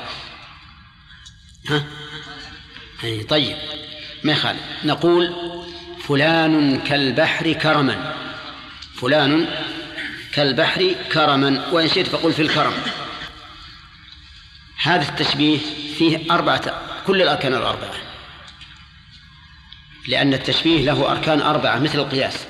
طيب، ما يخالف، نقول فلان كالبحر كرما، فلان كالبحر كرما، وإن شئت فقل في الكرم. هذا التشبيه فيه كل الأركان الأربعة، لأن التشبيه له أركان أربعة مثل القياس: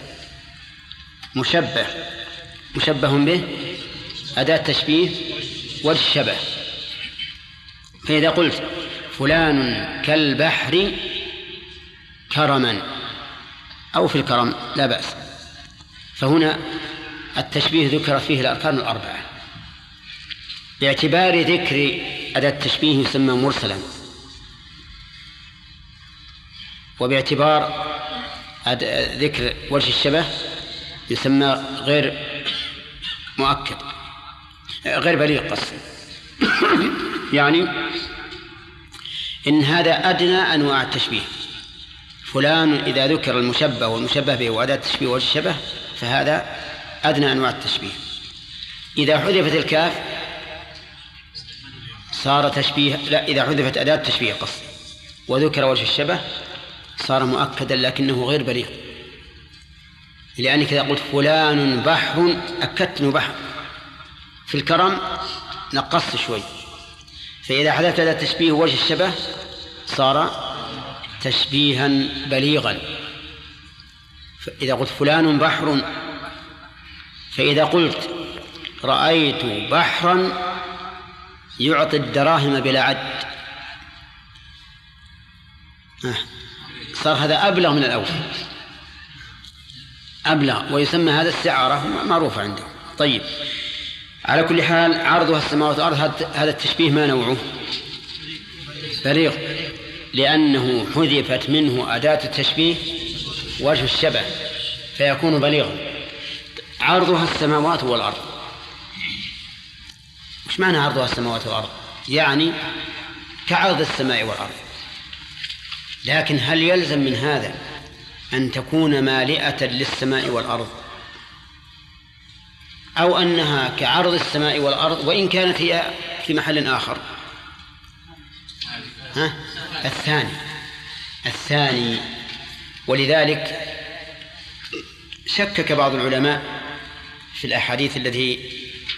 مشبه به، أداة تشبيه، وجه الشبه. فإذا قلت فلان كالبحر كرما أو في الكرم لا بأس، فهنا التشبيه ذكرت فيه الأركان الأربعة. باعتبار ذكر أداة التشبيه يسمى مرسلا، وباعتبار ذكر وجه الشبه يسمى غير مؤكد، غير بليغ قصد. يعني إن هذا أدنى أنواع التشبيه. فلان إذا ذكر المشبه والمشبه به وأداة التشبيه وجه الشبه فهذا أدنى أنواع التشبيه. إذا حذفت الكاف صار تشبيه، لا، إذا حذفت أداة التشبيه قصد وذكر وجه الشبه صار مؤكدا لكنه غير بليغ، لأنك إذا قلت فلان بحر أكدت أنه بحر، في الكرم نقصت شوي. فإذا حذفت أداة التشبيه وجه الشبه صار تشبيها بليغا. إذا قلت فلان بحر، فإذا قلت رأيت بحرا يعطي الدراهم بلا عد صار هذا أبلغ من الأول، أبلغ، ويسمى هذا استعارة معروفة عنده. طيب، على كل حال عرضها السماوات والأرض، هذا التشبيه ما نوعه؟ بليغ، لأنه حذفت منه أداة التشبيه وجه الشبه فيكون بليغا. عرضها السماوات والأرض، وش معنى عرضها السماوات والأرض؟ يعني كعرض السماء والأرض. لكن هل يلزم من هذا أن تكون مالئة للسماء والأرض، أو أنها كعرض السماء والأرض وإن كانت هي في محل آخر؟ الثاني. ولذلك شكك بعض العلماء في الأحاديث التي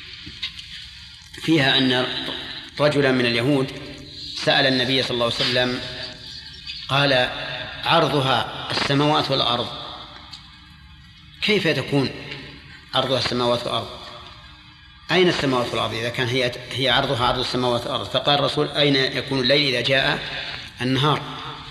فيها أن رجلا من اليهود سأل النبي صلى الله عليه وسلم قال: عرضها السماوات والأرض، كيف تكون عرضها السماوات والأرض؟ أين السماوات والأرض إذا كان هي عرضها عرض السماوات والأرض؟ فقال الرسول: أين يكون الليل إذا جاء النهار؟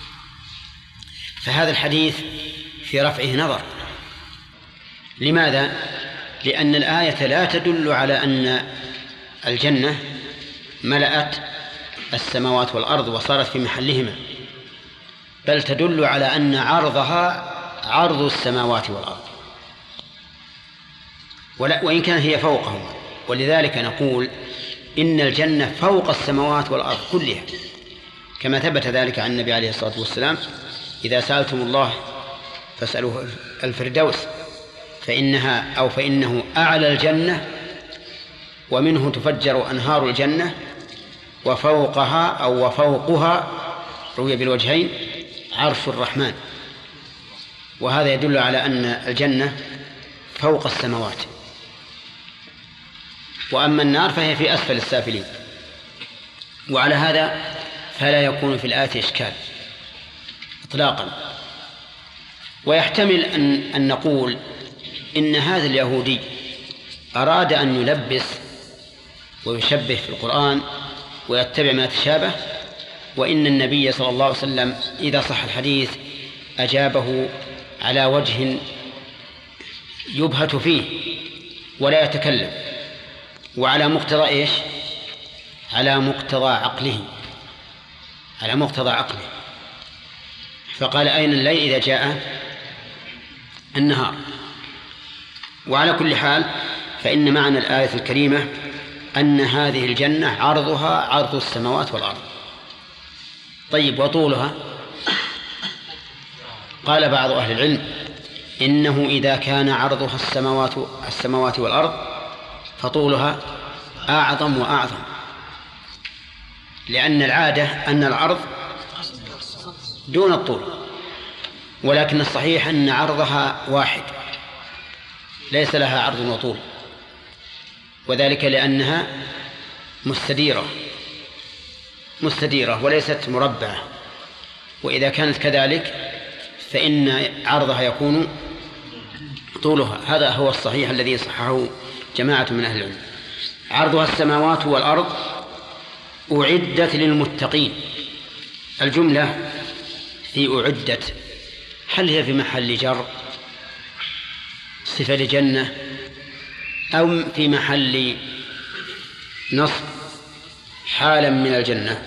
فهذا الحديث في رفعه نظر. لماذا؟ لأن الآية لا تدل على أن الجنة ملأت السماوات والأرض وصارت في محلهما، بل تدل على أن عرضها عرض السماوات والأرض، وإن كان هي فوقهما. ولذلك نقول إن الجنة فوق السماوات والأرض كلها، كما ثبت ذلك عن النبي عليه الصلاة والسلام: إذا سألتم الله فاسألوه الفردوس فإنه أعلى الجنة ومنه تفجر أنهار الجنة، وفوقها أو وفوقها روي بالوجهين عرش الرحمن. وهذا يدل على أن الجنة فوق السماوات، وأما النار فهي في أسفل السافلين. وعلى هذا فلا يكون في الآية إشكال إطلاقا. ويحتمل أن نقول إن هذا اليهودي أراد أن يلبس ويشبه في القرآن ويتبع ما تشابه، وإن النبي صلى الله عليه وسلم إذا صح الحديث أجابه على وجه يبهت فيه ولا يتكلم، وعلى مقتضى إيش؟ على مقتضى عقله. فقال: أين الليل إذا جاء النهار؟ وعلى كل حال فإن معنى الآية الكريمة أن هذه الجنة عرضها عرض السماوات والأرض. طيب، وطولها؟ قال بعض أهل العلم إنه إذا كان عرضها السماوات والأرض فطولها أعظم وأعظم، لأن العادة أن العرض دون الطول، ولكن الصحيح أن عرضها واحد ليس لها عرض وطول، وذلك لأنها مستديرة وليست مربعة. وإذا كانت كذلك فإن عرضها يكون طولها. هذا هو الصحيح الذي صححه جماعة من أهل العلم. عرضها السماوات والأرض أعدت للمتقين. الجملة في أعدت هل هي في محل جر صفة لجنة، أو في محل نصب حالا من الجنة؟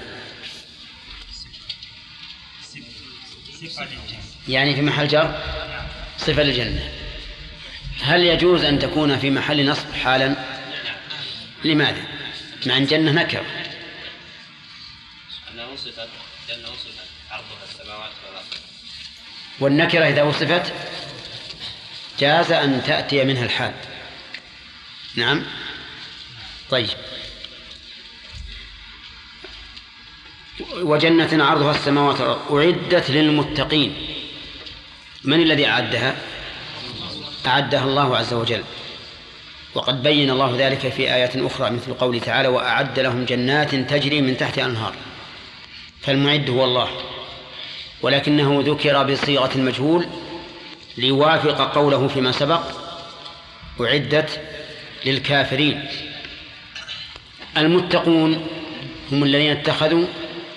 يعني في محل جر صفة للجنة. هل يجوز أن تكون في محل نصب حالا؟ لماذا؟ مع أن جنة نكرة. جنة وصفت عرضها السماوات والأرض، والنكرة إذا وصفت جاز أن تأتي منها الحال. نعم. طيب، وجنة عرضها السماوات والأرض أعدت للمتقين. من الذي أعدها؟ أعدها الله عز وجل، وقد بين الله ذلك في آيات أخرى مثل قوله تعالى: وأعد لهم جنات تجري من تحتها الأنهار. فالمعد هو الله، ولكنه ذكر بصيغة المجهول ليوافق قوله فيما سبق: أعدت للكافرين. المتقون هم الذين اتخذوا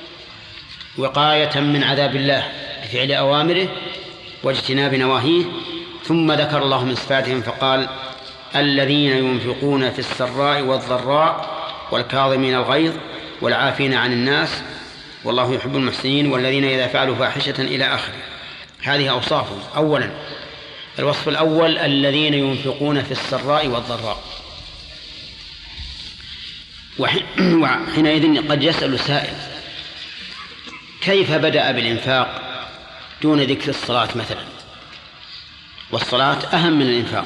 وقاية من عذاب الله بفعل أوامره واجتناب نواهيه. ثم ذكر الله من صفاتهم فقال: الذين ينفقون في السراء والضراء والكاظمين الغيظ والعافين عن الناس والله يحب المحسنين والذين إذا فعلوا فاحشة إلى آخره. هذه أوصافهم. أولا الوصف الأول الذين ينفقون في السراء والضراء. وحينئذ قد يسأل السائل كيف بدأ بالإنفاق دون ذكر الصلاة مثلا؟ والصلاة أهم من الإنفاق،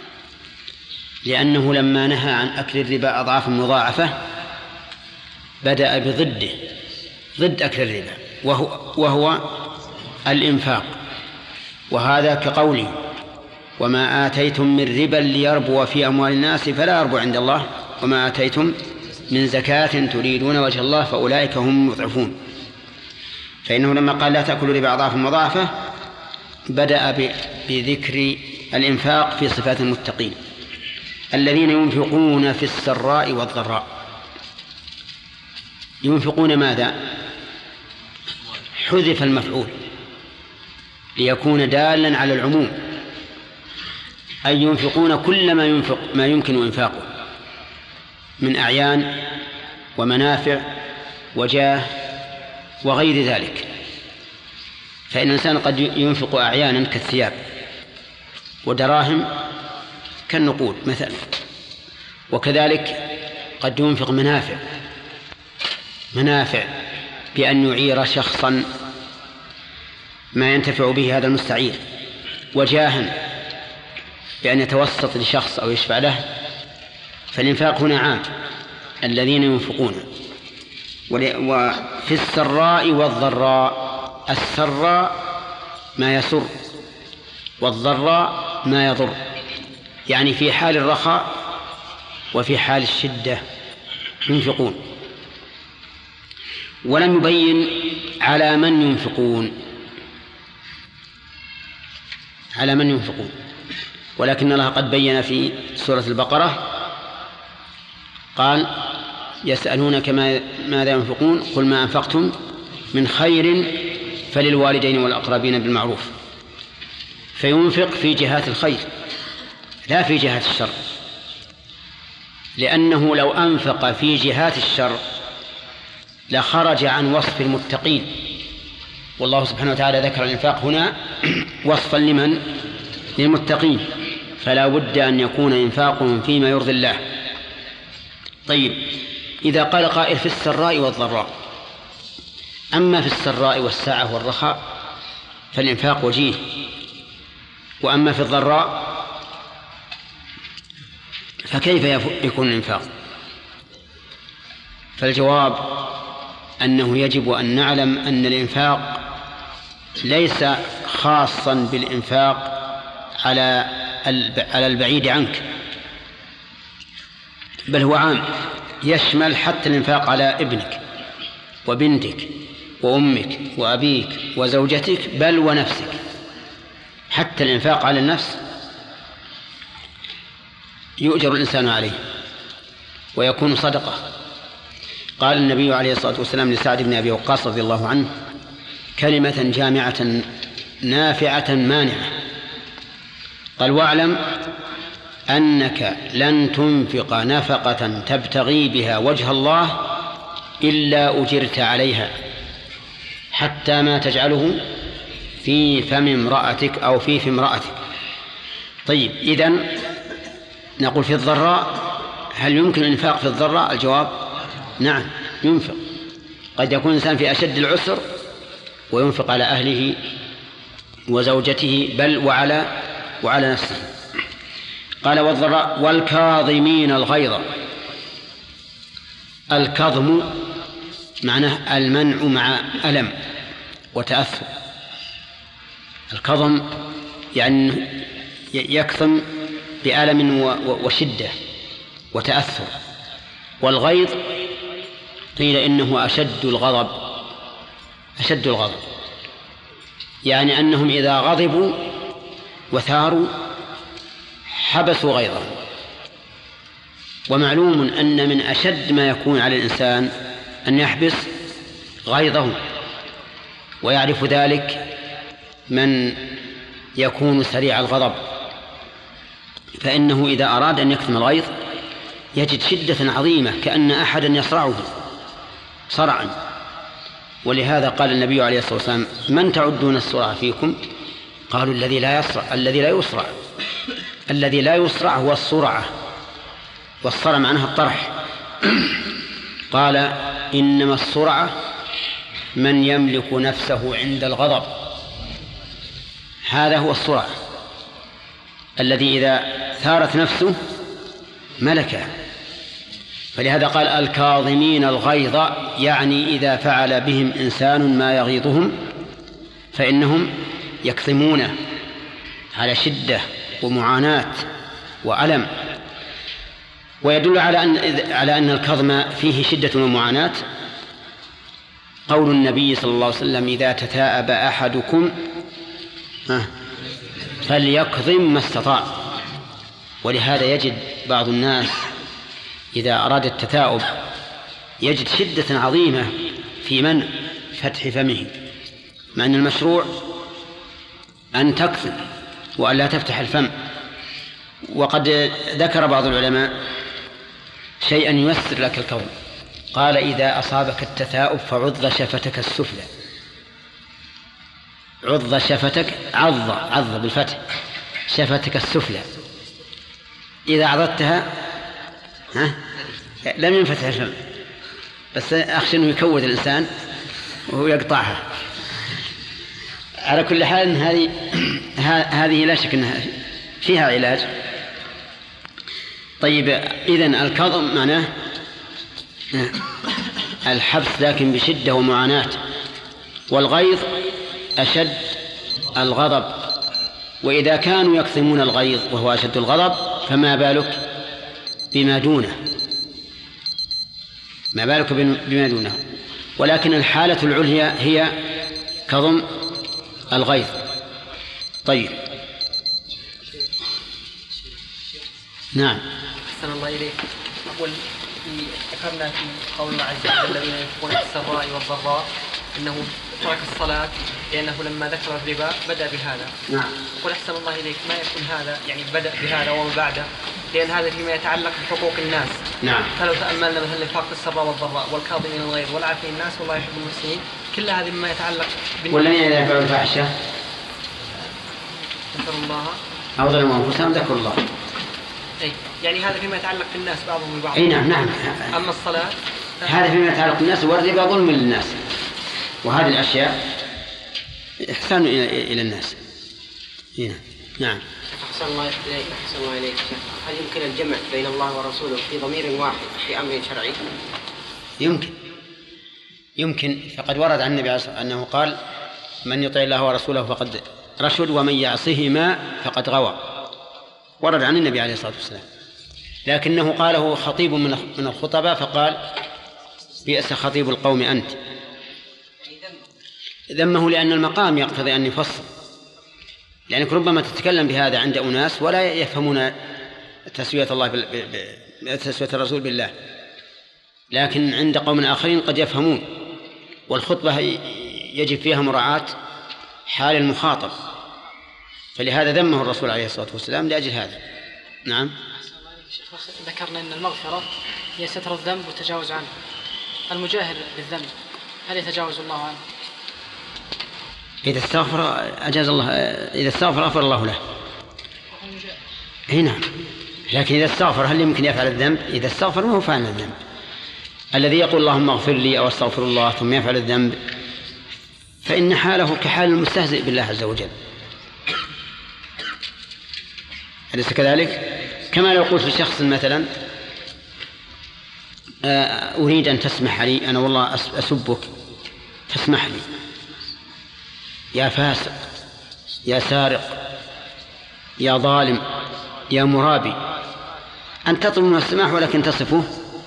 لأنه لما نهى عن أكل الربا أضعافا مضاعفة بدأ بضده، ضد أكل الربا، وهو الإنفاق. وهذا كقوله وما آتيتم من ربا ليربو في أموال الناس فلا يربو عند الله وما آتيتم من زكاة تريدون وجه الله فأولئك هم المضعفون. فإنه لما قال لا تأكلوا ربا أضعافا مضاعفة بدأ بذكر الإنفاق في صفات المتقين الذين ينفقون في السراء والضراء. ينفقون ماذا؟ حذف المفعول ليكون دالا على العموم، أي ينفقون كل ما يمكن إنفاقه من أعيان ومنافع وجاه وغير ذلك. فإن الإنسان قد ينفق أعيانا كالثياب، ودراهم كالنقود مثلا، وكذلك قد ينفق منافع بأن يعير شخصا ما ينتفع به هذا المستعير، وجاها بأن يتوسط لشخص أو يشفع له. فالإنفاق هنا عام، الذين ينفقون. وفي السراء والضراء، السراء ما يسر والضراء ما يضر، يعني في حال الرخاء وفي حال الشدة ينفقون. ولم يبين على من ينفقون، ولكن الله قد بين في سورة البقرة قال يسألونك ماذا ينفقون قل ما أنفقتم من خير فللوالدين والأقربين بالمعروف. فينفق في جهات الخير لا في جهات الشر، لأنه لو أنفق في جهات الشر لخرج عن وصف المتقين، والله سبحانه وتعالى ذكر الإنفاق هنا وصفا للمتقين، فلا بد أن يكون إنفاقهم فيما يرضي الله. طيب، إذا قال قائل في السراء والضراء، أما في السراء والسعة والرخاء فالإنفاق وجيه، وأما في الضراء فكيف يكون الإنفاق؟ فالجواب أنه يجب أن نعلم أن الإنفاق ليس خاصا بالإنفاق على البعيد عنك، بل هو عام، يشمل حتى الإنفاق على ابنك وبنتك وأمك وأبيك وزوجتك بل ونفسك. حتى الإنفاق على النفس يؤجر الإنسان عليه ويكون صدقة. قال النبي عليه الصلاة والسلام لسعد بن أبي وقاص رضي الله عنه كلمة جامعة نافعة مانعة، قال واعلم أنك لن تنفق نفقة تبتغي بها وجه الله إلا أجرت عليها حتى ما تجعله في فم امرأتك أو في امرأتك. طيب، إذن نقول في الضراء هل يمكن الإنفاق في الضراء؟ الجواب نعم ينفق. قد يكون الإنسان في أشد العسر وينفق على أهله وزوجته بل وعلى نفسه. قال والضراء والكاظمين الغيظ. الكظم معناه المنع مع ألم وتأثر. الكظم يعني يكظم بألم وشدة وتأثر. والغيظ قيل إنه أشد الغضب، يعني أنهم إذا غضبوا وثاروا حبسوا غيظهم. ومعلوم أن من أشد ما يكون على الإنسان أن يحبس غيظه، ويعرف ذلك من يكون سريع الغضب، فإنه إذا أراد أن يكتم الغيظ يجد شدة عظيمة كأن أحدا يصرعه صرعا. ولهذا قال النبي عليه الصلاة والسلام من تعدون الصرع فيكم؟ قالوا الذي لا يصرع الذي لا يصرع هو الصرعة، والصرع معناها الطرح. قال إنما الصرعة من يملك نفسه عند الغضب، هذا هو الصرعة الذي إذا ثارت نفسه ملكها. فلهذا قال الكاظمين الغيظ، يعني إذا فعل بهم إنسان ما يغيظهم فإنهم يكظمونه على شدة ومعاناة وألم. ويدل على أن الكظم فيه شدة ومعاناة قول النبي صلى الله عليه وسلم إذا تثاءب أحدكم فليكظم ما استطاع. ولهذا يجد بعض الناس إذا أراد التثاؤب يجد شدة عظيمة في منع فتح فمه، مع أن المشروع أن تكظم وأن لا تفتح الفم. وقد ذكر بعض العلماء شيئا ييسر لك الكظم، قال إذا أصابك التثاؤب فعض شفتك السفلى. عض شفتك، عض بالفتح شفتك السفلى، إذا عضدتها لم ينفتح الفم، بس أخشى أنه يكود الإنسان وهو يقطعها. على كل حال هذه لا شك أنها فيها علاج. طيب، إذن الكظم معناه الحبس لكن بشدة ومعاناة، والغيظ أشد الغضب. وإذا كانوا يكظمون الغيظ وهو أشد الغضب فما بالك بما دونه، ما بالك بما دونه. ولكن الحالة العليا هي كظم الغيظ. طيب، نعم. أحسن الله إليك. أقول ذكرنا في قول الله عز وجل الذين ينفقون في السراء والضراء أنه ترك الصلاة لأنه لما ذكر الربا بدأ بهذا. نعم. أقول أحسن الله إليك ما يكون هذا يعني بدأ بهذا وما بعده، لأن هذا فيما يتعلق بحقوق الناس. نعم. فلو تأملنا مثلا الإنفاق في السراء والضراء والكاظمين الغيظ والعافين الناس والله يحب المحسنين، كل هذه مما يتعلق والذين يفعلون الفاحشة ذكروا الله أو ظلموا أنفسهم ذكروا الله. أي يعني هذا فيما يتعلق بالناس بعضهم ببعض. أي نعم. أما الصلاة هذا فيما يتعلق بالناس، والربا ظلم للناس، وهذه الأشياء إحسان إلى الناس. نعم. أحسن الله إليك. هل يمكن الجمع بين الله ورسوله في ضمير واحد في أمر شرعي؟ يمكن. فقد ورد عن النبي عليه الصلاة والسلام أنه قال من يطع الله ورسوله فقد رشد ومن يعصهما فقد غوى. ورد عن النبي عليه الصلاة والسلام، لكنه قاله خطيب من الخطباء فقال بئس خطيب القوم أنت. ذمه لأن المقام يقتضي أن يفصل، لأنك ربما تتكلم بهذا عند أناس ولا يفهمون تسوية الله تسوية الرسول بالله، لكن عند قوم آخرين قد يفهمون، والخطبة يجب فيها مراعاة حال المخاطب، فلهذا ذمه الرسول عليه الصلاة والسلام لأجل هذا. نعم. ذكرنا أن المغفرة هي ستر الذنب والتجاوز عنه. المجاهر بالذنب هل يتجاوز الله عنه؟ إذا استغفر أجاز الله، إذا استغفر غفر الله له. نعم. لكن إذا استغفر هل يمكن يفعل الذنب؟ إذا استغفر ما هو فعل الذنب. الذي يقول اللهم اغفر لي أو استغفر الله ثم يفعل الذنب فإن حاله كحال المستهزئ بالله عز وجل، أليس كذلك؟ كما لو قلت لشخص مثلا أريد أن تسمح لي، أنا والله أسبك فاسمح لي، يا فاسق، يا سارق، يا ظالم، يا مرابي، أن تطلب من السماح ولكن تصفه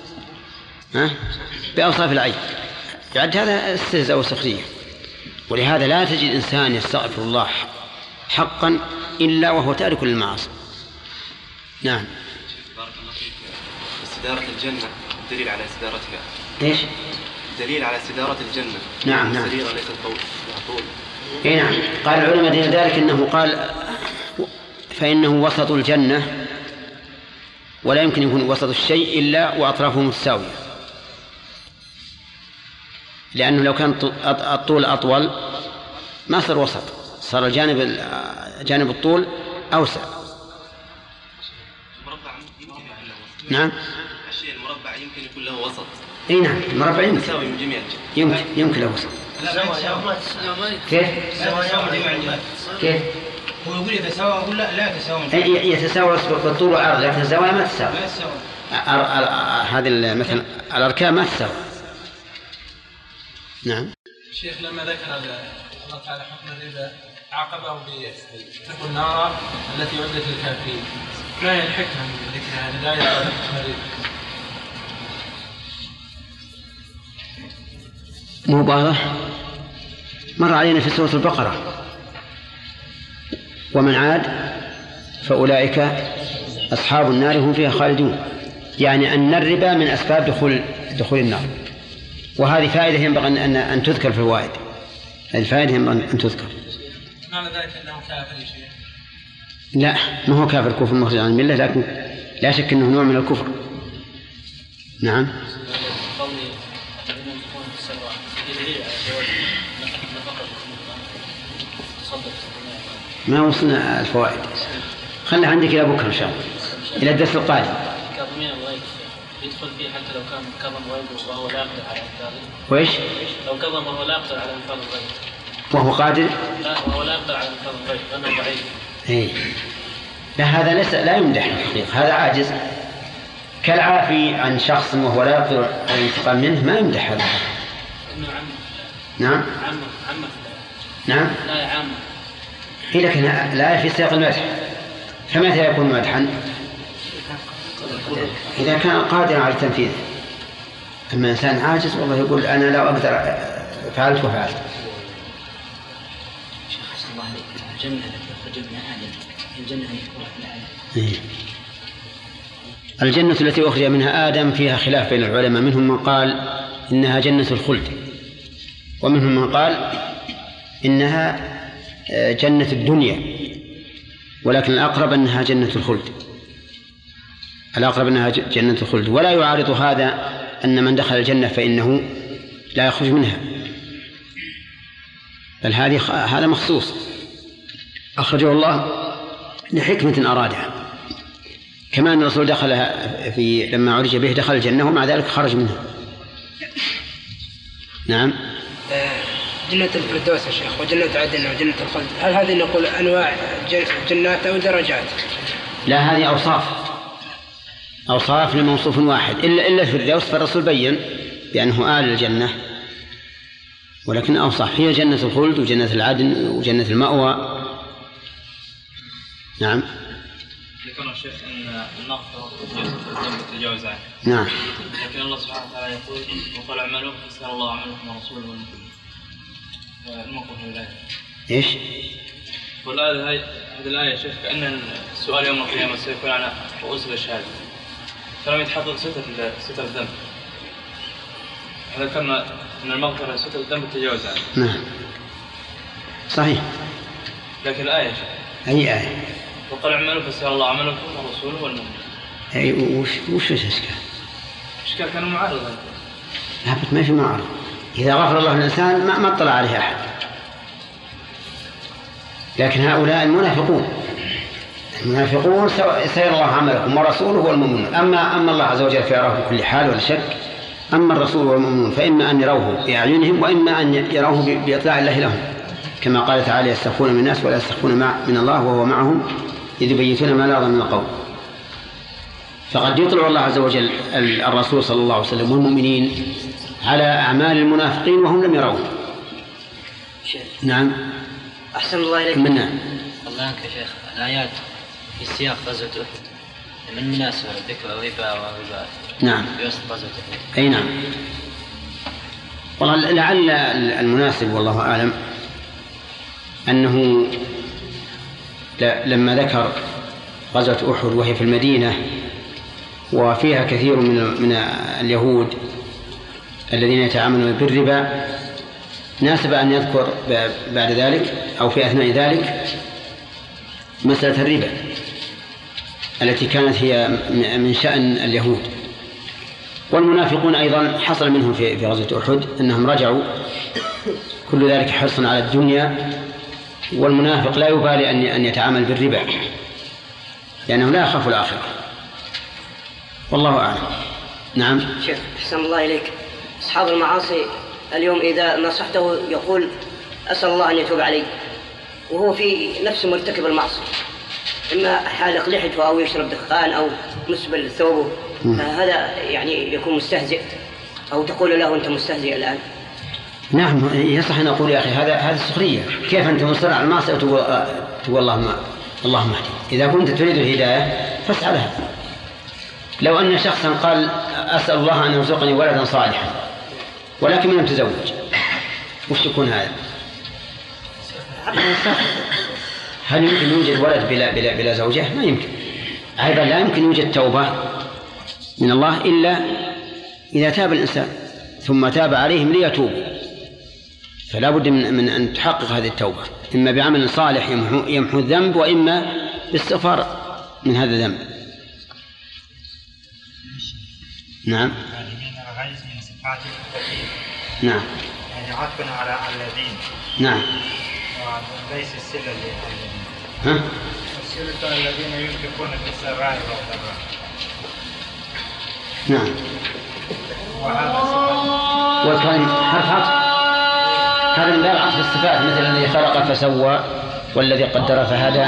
بأوصاف العيب، يعد هذا استهزاء وسخرية. ولهذا لا تجد إنسان يستغفر الله حقا إلا وهو تارك للمعاصي. نعم. بارك الله فيك. استدارة الجنة دليل على استدارتها. ايش؟ دليل على استدارة الجنة. نعم. السريرة ليست طول. نعم. قال العلماء دين ذلك انه قال فإنه وسط الجنة، ولا يمكن يكون وسط الشيء إلا وأطرافه متساوية، لأنه لو كان الطول أطول ما صار وسط، صار جانب الطول أوسع. نعم. الشيء المربع يمكن يكون له وسط. اي نعم، المربع يمكن له وسط. كيف؟ كيف؟ هو يقول يتساوى، أقول لا يتساوى. يتساوى بالطول والعرض، لكن الزوايا ما تساوي. هذه مثلا الأركان ما تساوي. نعم. الشيخ لما ذكر الله تعالى حكم الربا عاقبه باتقوا النار التي عدت للكافرين. ما هي الحكمة من ذكر هذه الآية على حكم الربا؟ مو واضح؟ مر علينا في سورة البقرة: ومن عاد فأولئك أصحاب النار هم فيها خالدون. يعني أن الربا من أسباب دخول النار، وهذه فائدة ينبغي أن تذكر في الفوائد. هذه الفائدة ينبغي أن تذكر. معنى ذلك أنه كافر يا شيخ؟ لا، ما هو كافر كفر مخرج عن الملة، لكن لا شك أنه نوع من الكفر. نعم. ما وصلنا الفوائد، خلنا عندك إلى بكرة إن شاء الله، إلى الدرس القادم. كاظمين الغيظ يدخل فيه حتى لو كان كظم غيظه وهو لا يقدر على إنفاذه. وإيش؟ لو كظم وهو لا يقدر على إنفاذ الغيظ. وهو قادر؟ لا، وهو لا يقدر على إنفاذ الغيظ لأنه ضعيف. إيه. لا، هذا لا يمدح الحقيقة، هذا عاجز. كالعافي عن شخص وهو لا يقدر على الانتقام منه ما يمدح هذا. نعم. عامة. نعم. لا عامة. هي لكن لا في سياق المدح، فمتى يكون مدحا؟ إذا كان قادرا على التنفيذ. أما إنسان عاجز والله يقول أنا لا أقدر فعلت وفعلت. شيخ أحسن الله عليك، الجنة التي أخرج منها آدم الجنة التي الجنة التي أخرج منها آدم فيها خلاف بين العلماء، منهم من قال إنها جنة الخلد، ومنهم من قال إنها جنة الدنيا، ولكن الأقرب أنها جنة الخلد. الأقرب أنها جنة الخلد، ولا يعارض هذا أن من دخل الجنة فإنه لا يخرج منها، بل هذا مخصوص أخرجه الله لحكمة أرادها. كما أن الرسول لما عرج به دخل الجنة ومع ذلك خرج منها. نعم. جنة الفردوس يا شيخ وجنة عدن وجنة الخلد، هل هذه نقول أنواع جنات أو درجات؟ لا، هذه أوصاف لموصوف واحد، إلا الفردوس فالرسول بين بأنه آل الجنة، ولكن أوصاف هي جنة الخلد وجنة العدن وجنة المأوى. نعم. ذكرنا الشيخ أن المغفرة تتجاوز عنه. نعم. لكن الله سبحانه وتعالى يقول وقال اعملوا فسأل الله عملكم ورسوله الموقف من الآية. إيش؟ هذه الآية شيخ كأن السؤال يوم القيامة سيكون على رؤوس الأشهاد، فلم يتحقق ستر الذنب. ذكرنا أن المغفرة ستر الذنب التجاوز عنه. نعم. صحيح. لكن الآية شيخ. أي آية؟ وقال اعملوا فسأل الله عملكم ورسوله والمؤمنين. أي وش الإشكال؟ الإشكال كان معارض. لا، ما في معارض. إذا غفر الله للإنسان ما اطلع عليه أحد. لكن هؤلاء المنافقون سيرى الله عملكم ورسوله والمؤمنون. أما الله عز وجل فيراه بكل حال ولا شك. أما الرسول والمؤمنون فإما أن يروه بأعينهم وإما أن يروه بإطلاع الله لهم، كما قال تعالى يستخفون من الناس ولا يستخفون من الله وهو معهم إذ يبيتون ما لا يرضى من القول. فقد يطلع الله عز وجل الرسول صلى الله عليه وسلم والمؤمنين على أعمال المنافقين وهم لم يروه. نعم. أحسن الله إليك. منا. الله عنك يا شيخ، الآيات في سياق غزوة أحد من مناسبة ذكر الربا والربا. نعم. في وسط غزوة أحد. أي نعم. والله لعل المناسب والله أعلم أنه لما ذكر غزوة أحد وهي في المدينة وفيها كثير من اليهود الذين يتعاملون بالربا، ناسب أن يذكر بعد ذلك أو في أثناء ذلك مسألة الربا التي كانت هي من شأن اليهود. والمنافقون أيضا حصل منهم في غزوة أحد أنهم رجعوا كل ذلك حرصا على الدنيا والمنافق لا يبالي أن يتعامل بالربا لأنه لا يخاف الآخرة. والله أعلم. نعم. شيخ أحسن الله إليك، أصحاب المعاصي اليوم إذا نصحته يقول أسأل الله أن يتوب علي، وهو في نفسه مرتكب المعصية، إما حالق لحيته أو يشرب دخان أو مسبل ثوبه، فهذا يعني يكون مستهزئ، أو تقول له أنت مستهزئ الآن. نعم يصح أن أقول يا أخي هذا سخرية، كيف أنت مصر على المعصية وتقول اللهم اهدي؟ إذا كنت تريد الهداية فاسعى لها. لو أن شخصا قال أسأل الله أن يرزقني ولدا صالحا ولكن لم يتزوج، وش تكون هذا؟ هل يمكن يوجد ولد بلا زوجة؟ ما يمكن. أيضا لا يمكن يوجد توبة من الله إلا إذا تاب الإنسان ثم تاب عليهم ليتوبوا، فلا بد من أن تحقق هذه التوبة، إما بعمل صالح يمحو الذنب، وإما باستغفار من هذا الذنب. نعم. نعم. يعني عطفنا على الذين. نعم. وليس السلة ها؟ السلة الذين ينفقون في السراء والضراء. نعم. والكلام حرف عطف، هذا من باب عطف الصفات، مثل الذي خلق فسوى والذي قدر فهدى.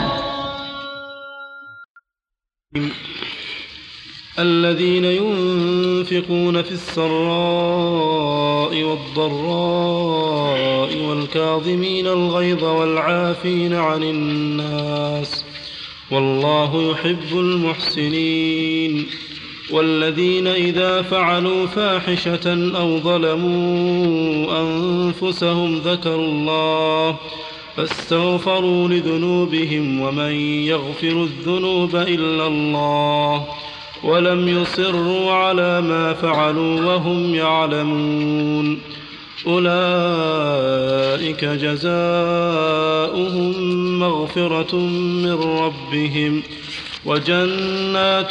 الذين ينفقون في السراء والضراء والكاظمين الغيظ والعافين عن الناس والله يحب المحسنين. والذين إذا فعلوا فاحشة أو ظلموا أنفسهم ذكروا الله فاستغفروا لذنوبهم ومن يغفر الذنوب إلا الله ولم يصروا على ما فعلوا وهم يعلمون أولئك جزاؤهم مغفرة من ربهم وجنات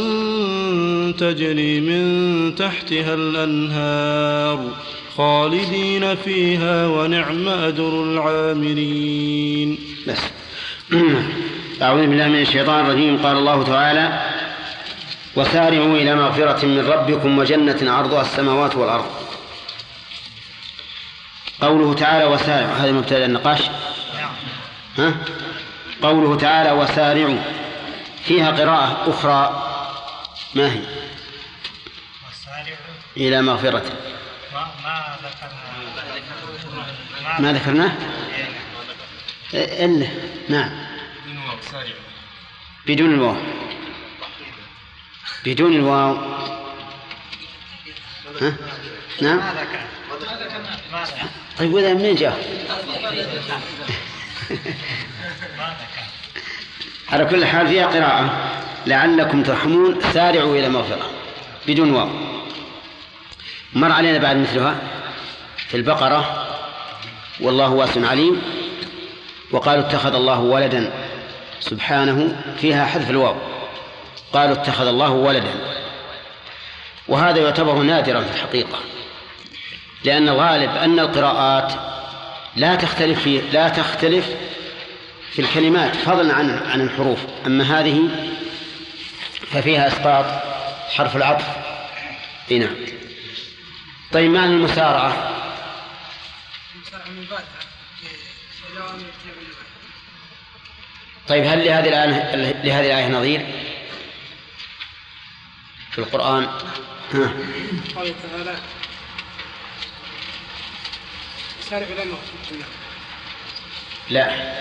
تجري من تحتها الأنهار خالدين فيها ونعم أجر العاملين. بس. أعوذ بالله من الشيطان الرجيم. قال الله تعالى وسارعوا إلى مغفرة من ربكم وجنة عرضها السماوات والأرض. قوله تعالى وسارعوا هذا مبتدأ النقاش. ها؟ قوله تعالى وسارعوا فيها قراءة أخرى ما هي؟ إلى مغفرة. ما ذكرناه إلا نعم بدون الواو. بدون الواو. ها؟ نعم. طيب وذا منين جاء؟ على كل حال فيها قراءة لعلكم ترحمون سارعوا إلى مغفرة بدون واو. مر علينا بعد مثلها في البقرة والله واسع عليم، وقالوا اتخذ الله ولدا سبحانه فيها حذف الواو، قالوا اتخذ الله ولدا، وهذا يعتبر نادرا في الحقيقة، لأن الغالب أن القراءات لا تختلف في الكلمات فضلا عن الحروف، أما هذه ففيها إسقاط حرف العطف. نعم. طيب معنى المسارعة؟ طيب هل لهذه الآية نظير في القرآن؟ قال تعالى سارع إلى مغفرة. لا.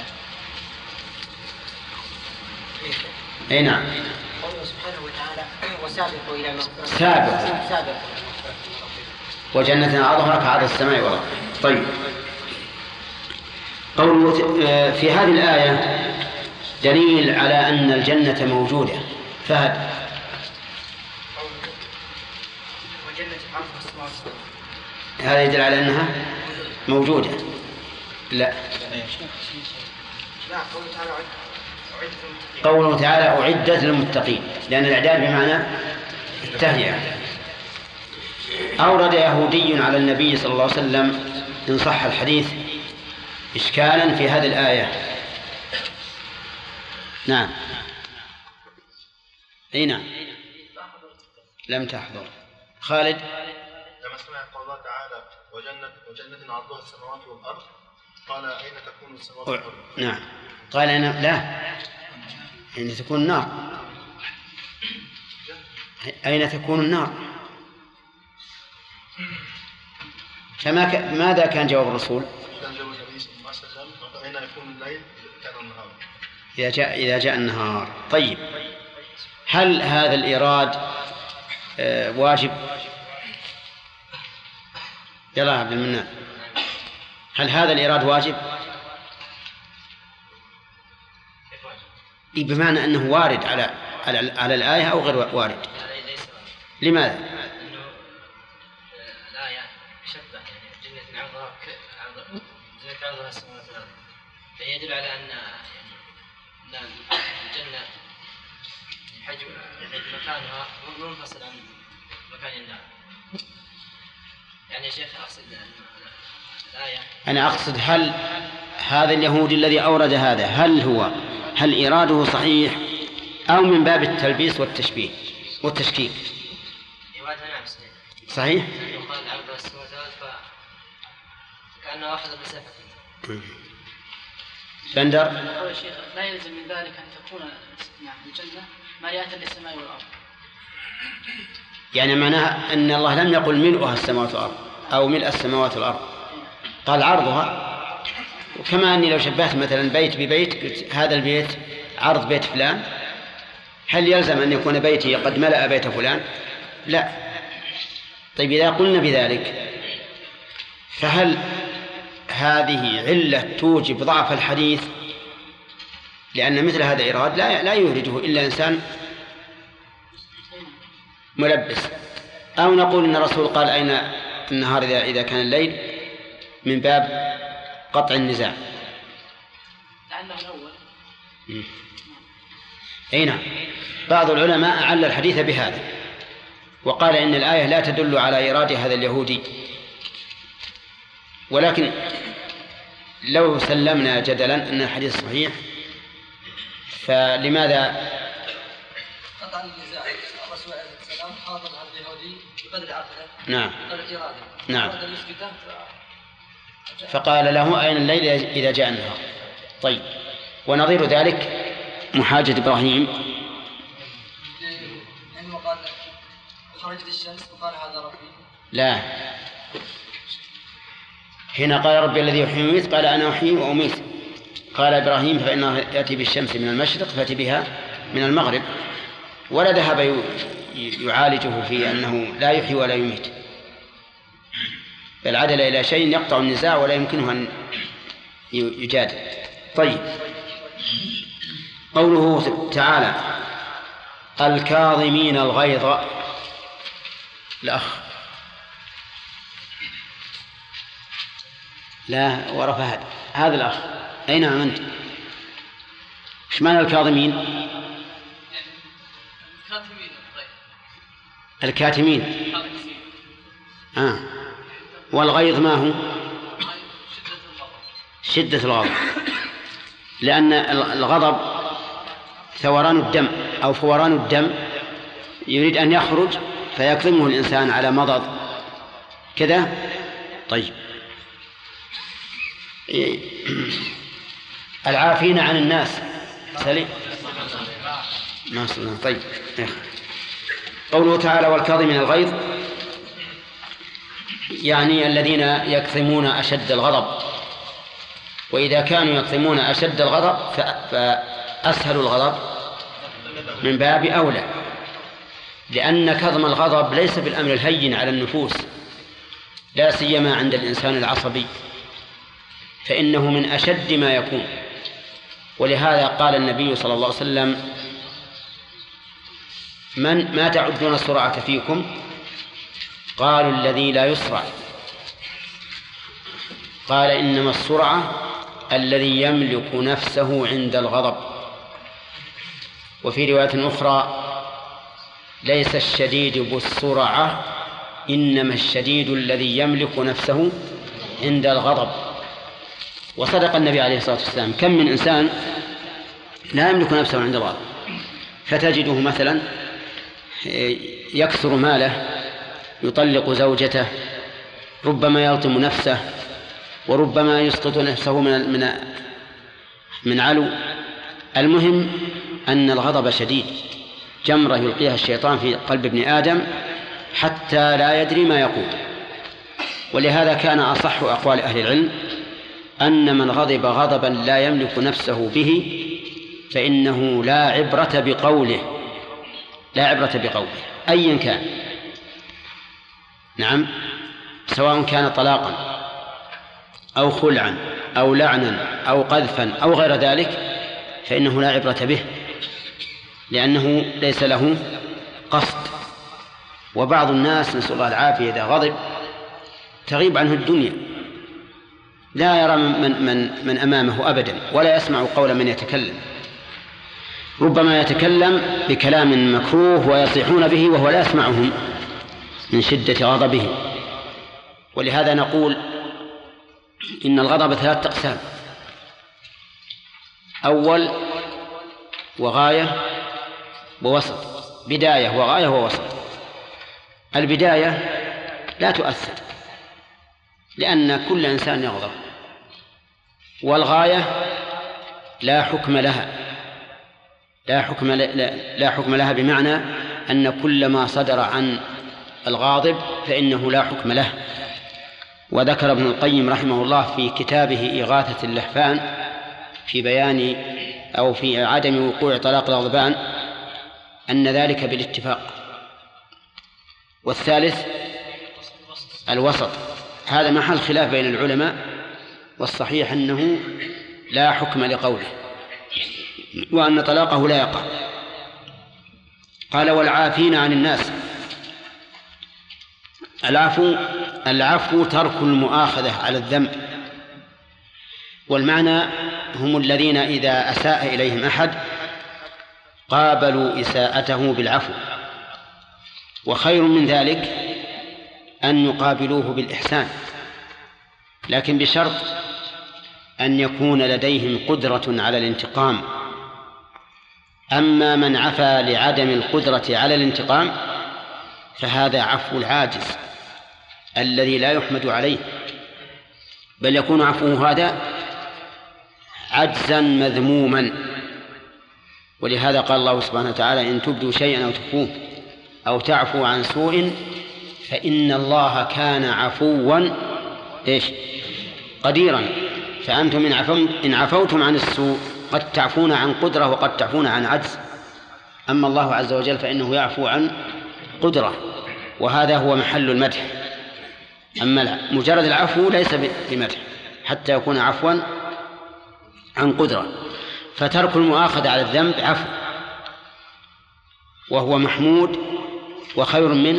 أي نعم. قوله سبحانه وتعالى وسابقوا إلى مغفرة. سابق وجنة عرضها كعرض السماء والأرض. طيب قوله في هذه الآية دليل على أن الجنة موجودة. فهد. هذا يدل على أنها موجودة. لا. قوله تعالى أعدت للمتقين، لأن الإعداد بمعنى التهيئة. أورد يهودي على النبي صلى الله عليه وسلم إن صح الحديث إشكالا في هذه الآية. نعم. أي نعم. لم تحضر. خالد. لما سمع قول الله تعالى وجنة عرضها السماوات والأرض قال أين تكون السماوات والأرض؟ نعم. قال أنا لا، أين تكون النار؟ أين تكون النار؟ ماذا كان جواب الرسول؟ كان جواب النبي صلى الله عليه وسلم أين يكون الليل كان النهار. إذا جاء النهار. طيب، هل هذا الإيراد واجب؟ يلا عبد المنان، هل هذا الإيراد واجب؟ بمعنى أنه وارد على الآية أو غير وارد؟ لماذا؟ الآية شبه جنة عرضها السماوات والأرض، فيدل على أن الجنة حجم مكانها منفصل عن مكان النار. يعني يا شيخ أقصد الآية، أنا أقصد هل هذا اليهودي الذي أورد هذا هل إراده صحيح أو من باب التلبيس والتشبيه والتشكيك؟ إراده نعم صحيح. يقال عرض السماوات والأرض فكأنه أخذ المسافة. بندر. لا يلزم من ذلك أن تكون الجنة مليئة للسماء والأرض. يعني معناها أن الله لم يقل ملؤها السماوات والأرض أو ملء السماوات والأرض، قال عرضها. وكما أني لو شبهت مثلا بيت ببيت قلت هذا البيت عرض بيت فلان، هل يلزم أن يكون بيتي قد ملأ بيت فلان؟ لا. طيب، إذا قلنا بذلك فهل هذه علة توجب ضعف الحديث؟ لأن مثل هذا إيراد لا يورده إلا إنسان ملبس. أو نقول إن الرسول قال أين النهار إذا كان الليل من باب قطع النزاع. لأنه الأول. أي نعم. بعض العلماء أعل الحديث بهذا وقال إن الآية لا تدل على إيراد هذا اليهودي، ولكن لو سلمنا جدلا أن الحديث صحيح فلماذا قطع النزاع؟ الرسول عليه السلام خاطب هذا اليهودي بقدر عقله. نعم. بقدر إراده. نعم. أراد أن يثبته فقال له أين الليل إذا جاء النهار. طيب، ونظير ذلك محاجة إبراهيم عندما قال خرجت الشمس وقال هذا ربي. لا، هنا قال ربي الذي يحيي ويميت، قال أنا أحيي وأميت. قال إبراهيم فإنه يأتي بالشمس من المشرق فأتي بها من المغرب، ولا ذهب يعالجه في أنه لا يحيي ولا يميت، بل عدل إلى شيء يقطع النزاع ولا يمكنه أن يجادل. طيب، قوله تعالى الكاظمين الغيظ. الأخ لا ورا فهد، هذا الأخ أين أنت؟ إيش معنى الكاظمين؟ الكاتمين. والغيظ ما هو؟ شدة الغضب، لأن الغضب ثوران الدم أو فوران الدم يريد أن يخرج فيكظمه الإنسان على مضض كذا. طيب، العافين عن الناس سليم ما صلنا. طيب، قوله تعالى والكاظمين الغيظ يعني الذين يكظمون أشد الغضب، وإذا كانوا يكظمون أشد الغضب فأسهل الغضب من باب أولى، لأن كظم الغضب ليس بالأمر الهين على النفوس، لا سيما عند الإنسان العصبي، فإنه من أشد ما يكون. ولهذا قال النبي صلى الله عليه وسلم ما تعدون السرعة فيكم؟ قالوا الذي لا يسرع. قال إنما السرعة الذي يملك نفسه عند الغضب. وفي رواية أخرى ليس الشديد بالسرعة إنما الشديد الذي يملك نفسه عند الغضب. وصدق النبي عليه الصلاة والسلام. كم من إنسان لا يملك نفسه عند الغضب، فتجده مثلا يكثر ماله، يطلق زوجته، ربما يلطم نفسه، وربما يسقط نفسه من علو. المهم أن الغضب شديد، جمرة يلقيها الشيطان في قلب ابن آدم حتى لا يدري ما يقول. ولهذا كان أصح أقوال أهل العلم أن من غضب غضبا لا يملك نفسه به فإنه لا عبرة بقوله، لا عبرة بقوله أيا كان. نعم، سواء كان طلاقا أو خلعا أو لعنا أو قذفا أو غير ذلك فإنه لا عبرة به، لأنه ليس له قصد. وبعض الناس نسأل الله العافية إذا غضب تغيب عنه الدنيا، لا يرى من أمامه أبدا، ولا يسمع قول من يتكلم، ربما يتكلم بكلام مكروه ويصيحون به وهو لا يسمعهم من شدة غضبه. ولهذا نقول إن الغضب 3 أقسام: أول وغاية ووسط، بداية وغاية ووسط. البداية لا تؤثر لأن كل إنسان يغضب، والغاية لا حكم لها، لا حكم لها بمعنى أن كل ما صدر عن الغاضب فإنه لا حكم له. وذكر ابن القيم رحمه الله في كتابه إغاثة اللهفان في بيان أو في عدم وقوع طلاق الغضبان أن ذلك بالاتفاق. والثالث الوسط، هذا محل خلاف بين العلماء، والصحيح أنه لا حكم لقوله وأن طلاقه لا يقع. قال: والعافين عن الناس. العفو ترك المؤاخذة على الذنب، والمعنى هم الذين إذا أساء إليهم أحد قابلوا إساءته بالعفو، وخير من ذلك أن يقابلوه بالإحسان، لكن بشرط أن يكون لديهم قدرة على الانتقام. أما من عفا لعدم القدرة على الانتقام فهذا عفو العاجز الذي لا يحمد عليه، بل يكون عفوه هذا عجزا مذموما. ولهذا قال الله سبحانه وتعالى: إن تبدوا شيئا أو تخفوه أو تعفو عن سوء فإن الله كان عفوا قديرا. فأنتم إن عفوتم عن السوء قد تعفون عن قدرة وقد تعفون عن عجز، أما الله عز وجل فإنه يعفو عن قدرة، وهذا هو محل المدح. أما مجرد العفو ليس بمدح حتى يكون عفوا عن قدرة. فترك المؤاخذة على الذنب عفو، وهو محمود، وخير منه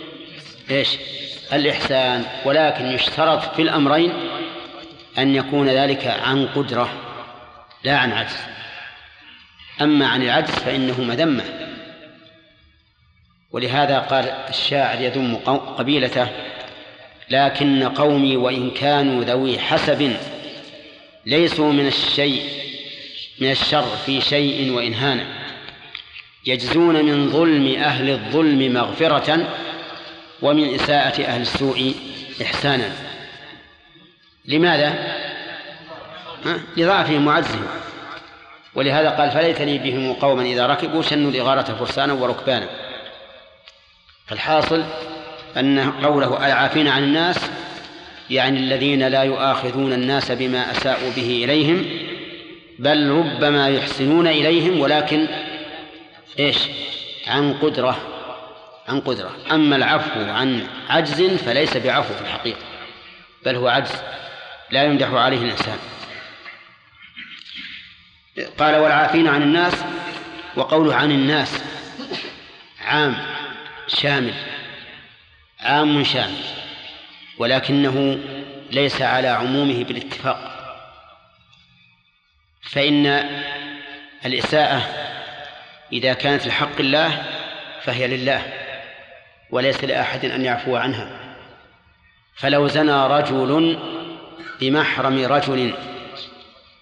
الإحسان. ولكن يشترط في الأمرين أن يكون ذلك عن قدرة لا عن عجز. أما عن العجز فإنه مذمة. ولهذا قال الشاعر يذم قبيلته: لكن قومي وإن كانوا ذوي حسب ليسوا من الشر في شيء وإن هانا، يجزون من ظلم أهل الظلم مغفرة ومن إساءة أهل السوء إحسانا. لماذا؟ لضعفهم وعجزهم. ولهذا قال: فليت لي بهم قوما إذا ركبوا شنوا الإغارة فرسانا وركبانا. فالحاصل أن قوله العافين عن الناس يعني الذين لا يؤاخذون الناس بما أساءوا به إليهم، بل ربما يحسنون إليهم، ولكن عن قدرة. أما العفو عن عجز فليس بعفو في الحقيقة، بل هو عجز لا يمدح عليه الإنسان. قال: والعافين عن الناس. وقوله عن الناس عام شامل، ولكنه ليس على عمومه بالاتفاق. فإن الإساءة إذا كانت لحق الله فهي لله وليس لأحد أن يعفو عنها. فلو زنى رجل بمحرم رجل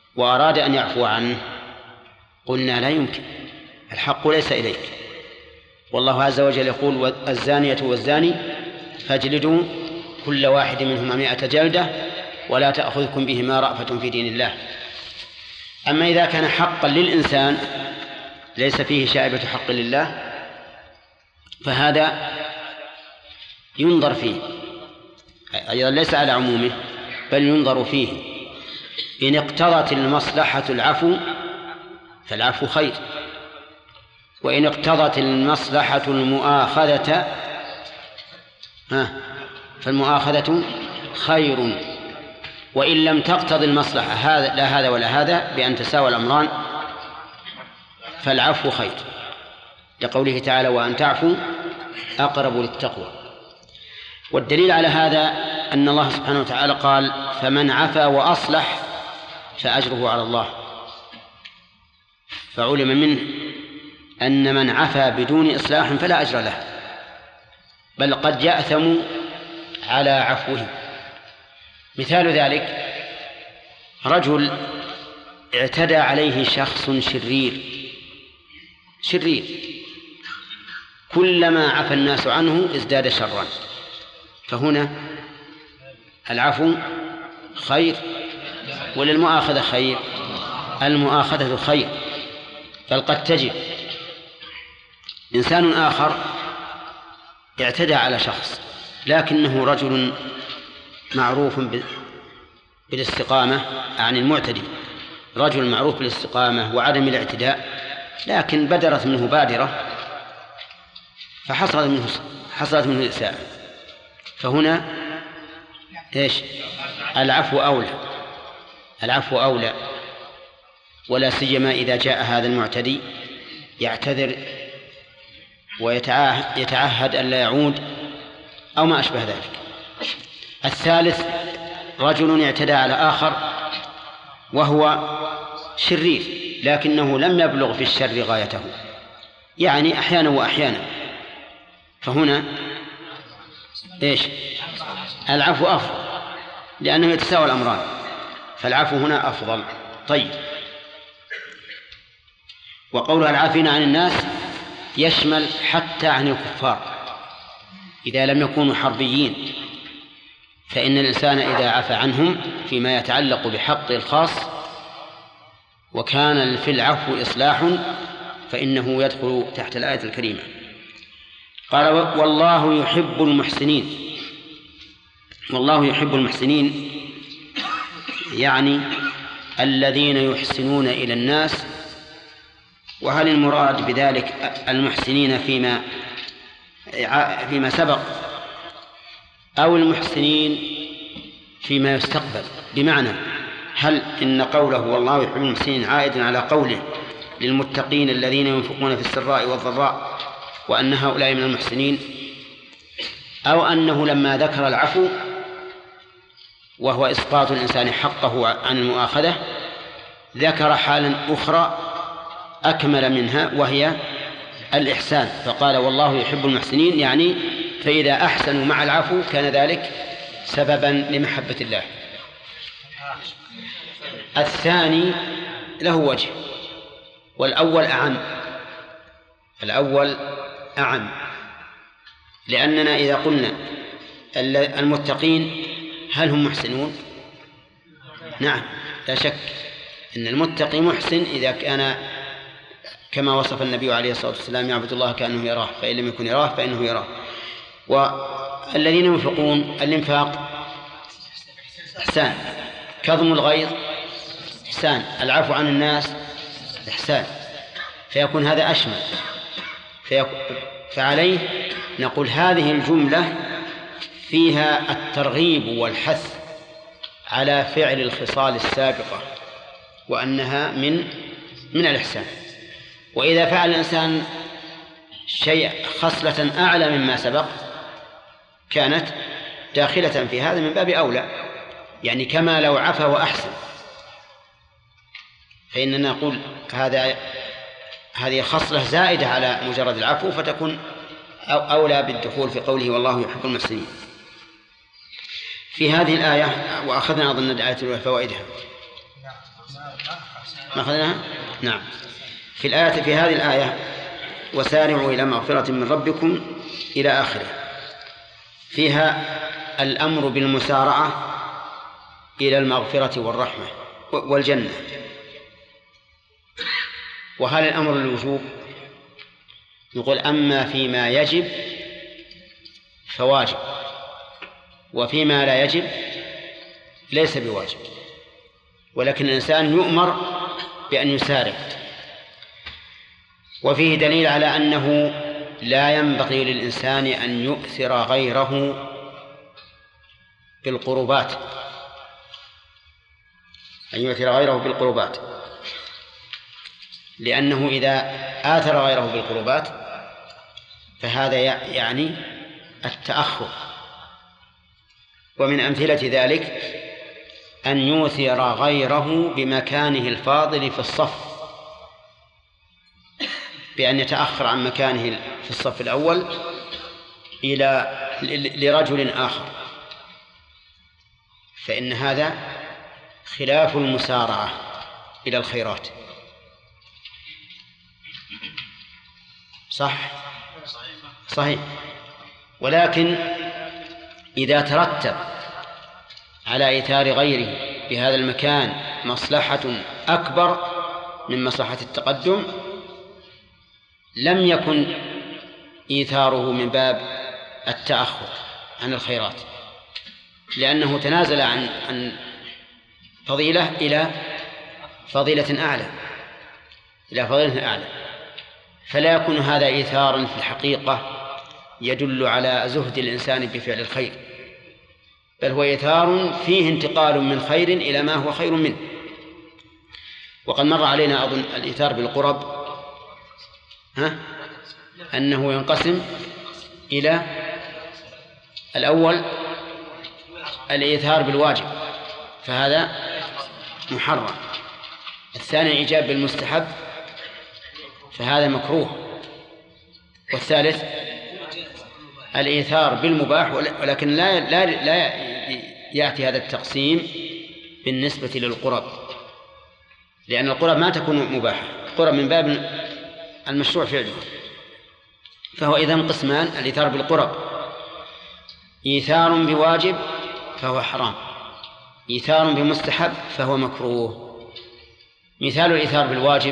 وأراد أن يعفو عنه قلنا لا يمكن، الحق ليس إليك. والله عز وجل يقول الزانية والزاني فاجلدوا كل واحد منهما 100 جلدة ولا تأخذكم بهما رأفة في دين الله. أما إذا كان حقا للإنسان ليس فيه شائبة حق لله فهذا ينظر فيه، أيضا ليس على عمومه بل ينظر فيه. إن اقتضت المصلحة العفو فالعفو خير، وإن اقتضت المصلحة المؤاخذة فالمؤاخذة خير، وإن لم تقتضي المصلحة هذا لا هذا ولا هذا بأن تساوى الأمران فالعفو خير، لقوله تعالى وأن تعفوا أقرب للتقوى. والدليل على هذا أن الله سبحانه وتعالى قال فمن عفا وأصلح فأجره على الله، فعلم منه أن من عفا بدون إصلاح فلا أجر له، بل قد يأثم على عفوه. مثال ذلك رجل اعتدى عليه شخص شرير كلما عفى الناس عنه ازداد شرا، فهنا العفو خير وللمؤاخذة خير؟ المؤاخذة خير، بل قد تجب. إنسان آخر اعتدى على شخص لكنه رجل معروف بالاستقامة عن المعتدي، رجل معروف بالاستقامة وعدم الاعتداء، لكن بدرت منه بادرة فحصلت منه الإساءة، فهنا إيش؟ العفو أولى، ولا سيما إذا جاء هذا المعتدي يعتذر ويتعهد ألا يعود أو ما أشبه ذلك. الثالث رجل اعتدى على آخر وهو شرير لكنه لم يبلغ في الشر غايته، يعني أحيانا وأحيانا، فهنا إيش؟ العفو أفضل لأنه يتساوى الأمران، فالعفو هنا أفضل. طيب، وقولها العافين عن الناس يشمل حتى عن الكفار إذا لم يكونوا حربيين، فإن الإنسان إذا عفى عنهم فيما يتعلق بحق الخاص وكان في العفو إصلاح فإنه يدخل تحت الآية الكريمة. قال والله يحب المحسنين. والله يحب المحسنين يعني الذين يحسنون إلى الناس. وهل المراد بذلك المحسنين فيما سبق أو المحسنين فيما يستقبل؟ بمعنى هل إن قوله والله يحب المحسنين عائد على قوله للمتقين الذين ينفقون في السراء والضراء وأن هؤلاء من المحسنين، أو أنه لما ذكر العفو وهو إسقاط الإنسان حقه عن المؤاخذة ذكر حالا أخرى أكمل منها وهي الإحسان، فقال والله يحب المحسنين، يعني فإذا أحسنوا مع العفو كان ذلك سببا لمحبة الله. الثاني له وجه والأول أعم، لأننا إذا قلنا المتقين هل هم محسنون؟ نعم لا شك أن المتقي محسن إذا كان كما وصف النبي عليه الصلاة والسلام يعبد الله كأنه يراه، فإن لم يكن يراه فإنه يراه. والذين ينفقون الإنفاق إحسان، كظم الغيظ إحسان، العفو عن الناس إحسان، فيكون هذا أشمل. فعليه نقول هذه الجملة فيها الترغيب والحث على فعل الخصال السابقة وأنها من الإحسان. وإذا فعل الإنسان شيء خصلة أعلى مما سبق كانت داخلة في هذا من باب أولى، يعني كما لو عفا وأحسن، فإننا نقول هذه خصلة زائدة على مجرد العفو فتكون أولى بالدخول في قوله والله يحب المحسنين. في هذه الآية وأخذنا أظن الآية وفوائدها. ما أخذناها؟ نعم. في هذه الآية وسارعوا إلى مغفرة من ربكم إلى آخره، فيها الأمر بالمسارعة إلى المغفرة والرحمة والجنة. وهل الأمر للوجوب؟ يقول أما فيما يجب فواجب، وفيما لا يجب ليس بواجب، ولكن الإنسان يؤمر بأن يسارع. وفيه دليل على أنه لا ينبغي للإنسان أن يؤثر غيره بالقربات، لأنه إذا آثر غيره بالقربات فهذا يعني التأخر. ومن أمثلة ذلك أن يؤثر غيره بمكانه الفاضل في الصف، بأن يتأخر عن مكانه في الصف الأول لرجل آخر، فإن هذا خلاف المسارعة إلى الخيرات. صحيح. ولكن إذا ترتب على إيثار غيره بهذا المكان مصلحة أكبر من مصلحة التقدم لم يكن إيثاره من باب التأخر عن الخيرات، لأنه تنازل عن فضيلة إلى فضيلة أعلى، فلا يكون هذا إيثارا في الحقيقة يدل على زهد الإنسان بفعل الخير، بل هو إيثار فيه انتقال من خير إلى ما هو خير منه. وقد مر علينا أظن الإيثار بالقرب أنه ينقسم إلى الأول الإيثار بالواجب فهذا محرم، الثاني الإيجاب بالمستحب فهذا مكروه، والثالث الإيثار بالمباح، ولكن لا يأتي هذا التقسيم بالنسبة للقرب، لأن القرب ما تكون مباحة، القرب من باب المشروع فعله. فهو إذن قسمان: الإيثار بالقرب إيثار بواجب فهو حرام، إيثار بمستحب فهو مكروه. مثال الإيثار بالواجب: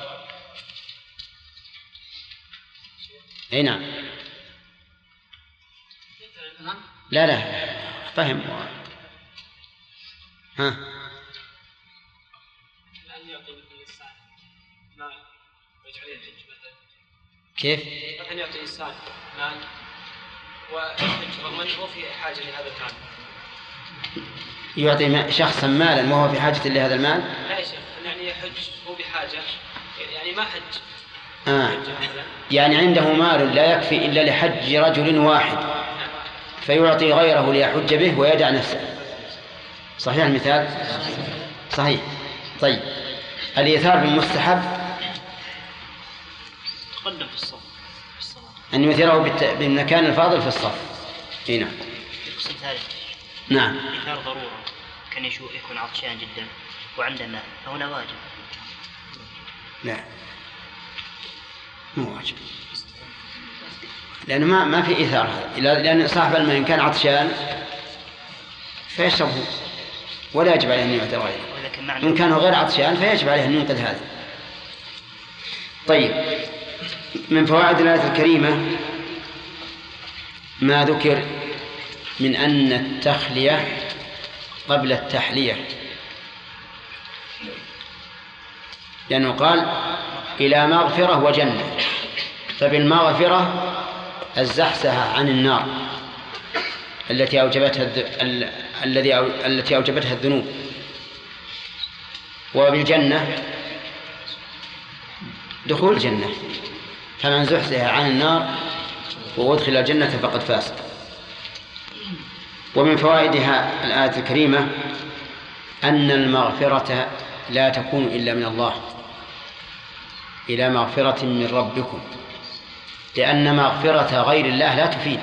أي نعم، لا فهم. ها كيف؟ أن يعطي إنسان مال ويحج رغم أنه في حاجة لهذا المال. يعطي شخصا مالا وهو في حاجة لهذا المال؟ لا يا شيخ، يعني يحج هو بحاجة، يعني ما حج. يعني عنده مال لا يكفي إلا لحج رجل واحد فيعطي غيره ليحج به ويدع نفسه. صحيح المثال؟ صحيح. طيب، الإيثار بالمستحب تقدم في الصف أن يؤثره بالمكان الفاضل في الصف. نعم. القسم الثالث نعم، إيثار ضرورة، كان يكون عطشان جدا وعنده ماء فهنا واجب. لا مو واجب، لأنه ما في إيثار هذا، لأن صاحب الماء إن كان عطشان فيشربه ولا يجب عليه أن يعطي غيره، إن كان غير عطشان فيجب عليه أن ينقذ هذا. طيب، من فوائد الآية الكريمة ما ذكر من أن التخلية قبل التحلية، لأنه قال إلى مغفرة وجنة، فبالمغفرة الزحزحة عن النار التي أوجبتها الذنوب، وبالجنة دخول الجنة، فمن زحزح عن النار وأدخل الجنة فقد فاز. ومن فوائدها الآية الكريمة أن المغفرة لا تكون إلا من الله، إلى مغفرة من ربكم، لأن مغفرة غير الله لا تفيد،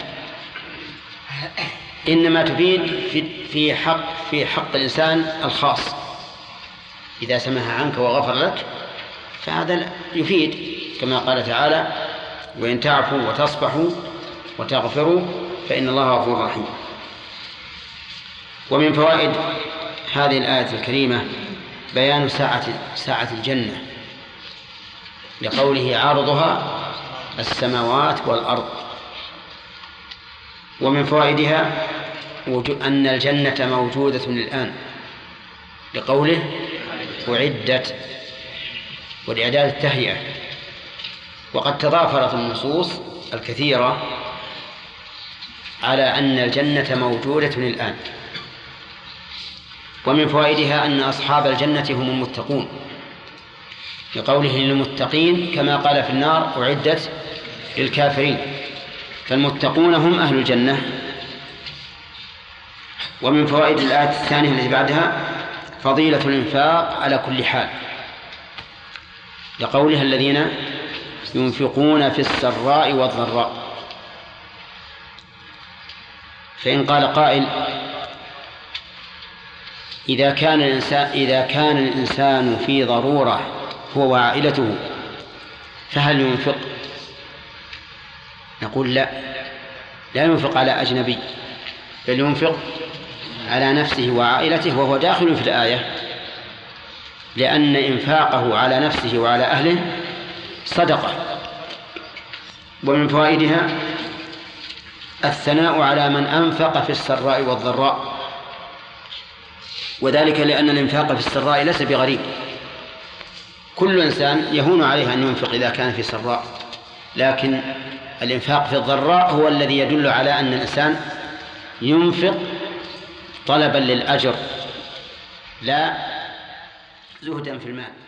إنما تفيد في حق الإنسان الخاص، إذا سمح عنك وغفر لك فهذا يفيد، كما قال تعالى: وإن تعفوا وتصفحوا وتغفروا فإن الله غفور رحيم. ومن فوائد هذه الآية الكريمة بيان ساعة الجنة، لقوله: عرضها السماوات والأرض. ومن فوائدها أن الجنة موجودة الآن، لقوله: أعدت، والإعداد التهيئة. وقد تضافرت النصوص الكثيرة على أن الجنة موجودة الآن. ومن فوائدها أن أصحاب الجنة هم المتقون، لقوله: للمتقين، كما قال في النار: أعدت للكافرين. فالمتقون هم أهل الجنة. ومن فوائد الآية الثانية التي بعدها فضيلة الإنفاق على كل حال، لقولها: الذين ينفقون في السراء والضراء. فإن قال قائل: إذا كان الإنسان في ضرورة هو وعائلته فهل ينفق؟ نقول: لا ينفق على أجنبي، بل ينفق على نفسه وعائلته، وهو داخل في الآية، لأن إنفاقه على نفسه وعلى أهله صدقة. ومن فوائدها الثناء على من أنفق في السراء والضراء، وذلك لأن الإنفاق في السراء ليس بغريب، كل إنسان يهون عليه أن ينفق إذا كان في سراء، لكن الإنفاق في الضراء هو الذي يدل على أن الإنسان ينفق طلبا للأجر لا زهدا في المال.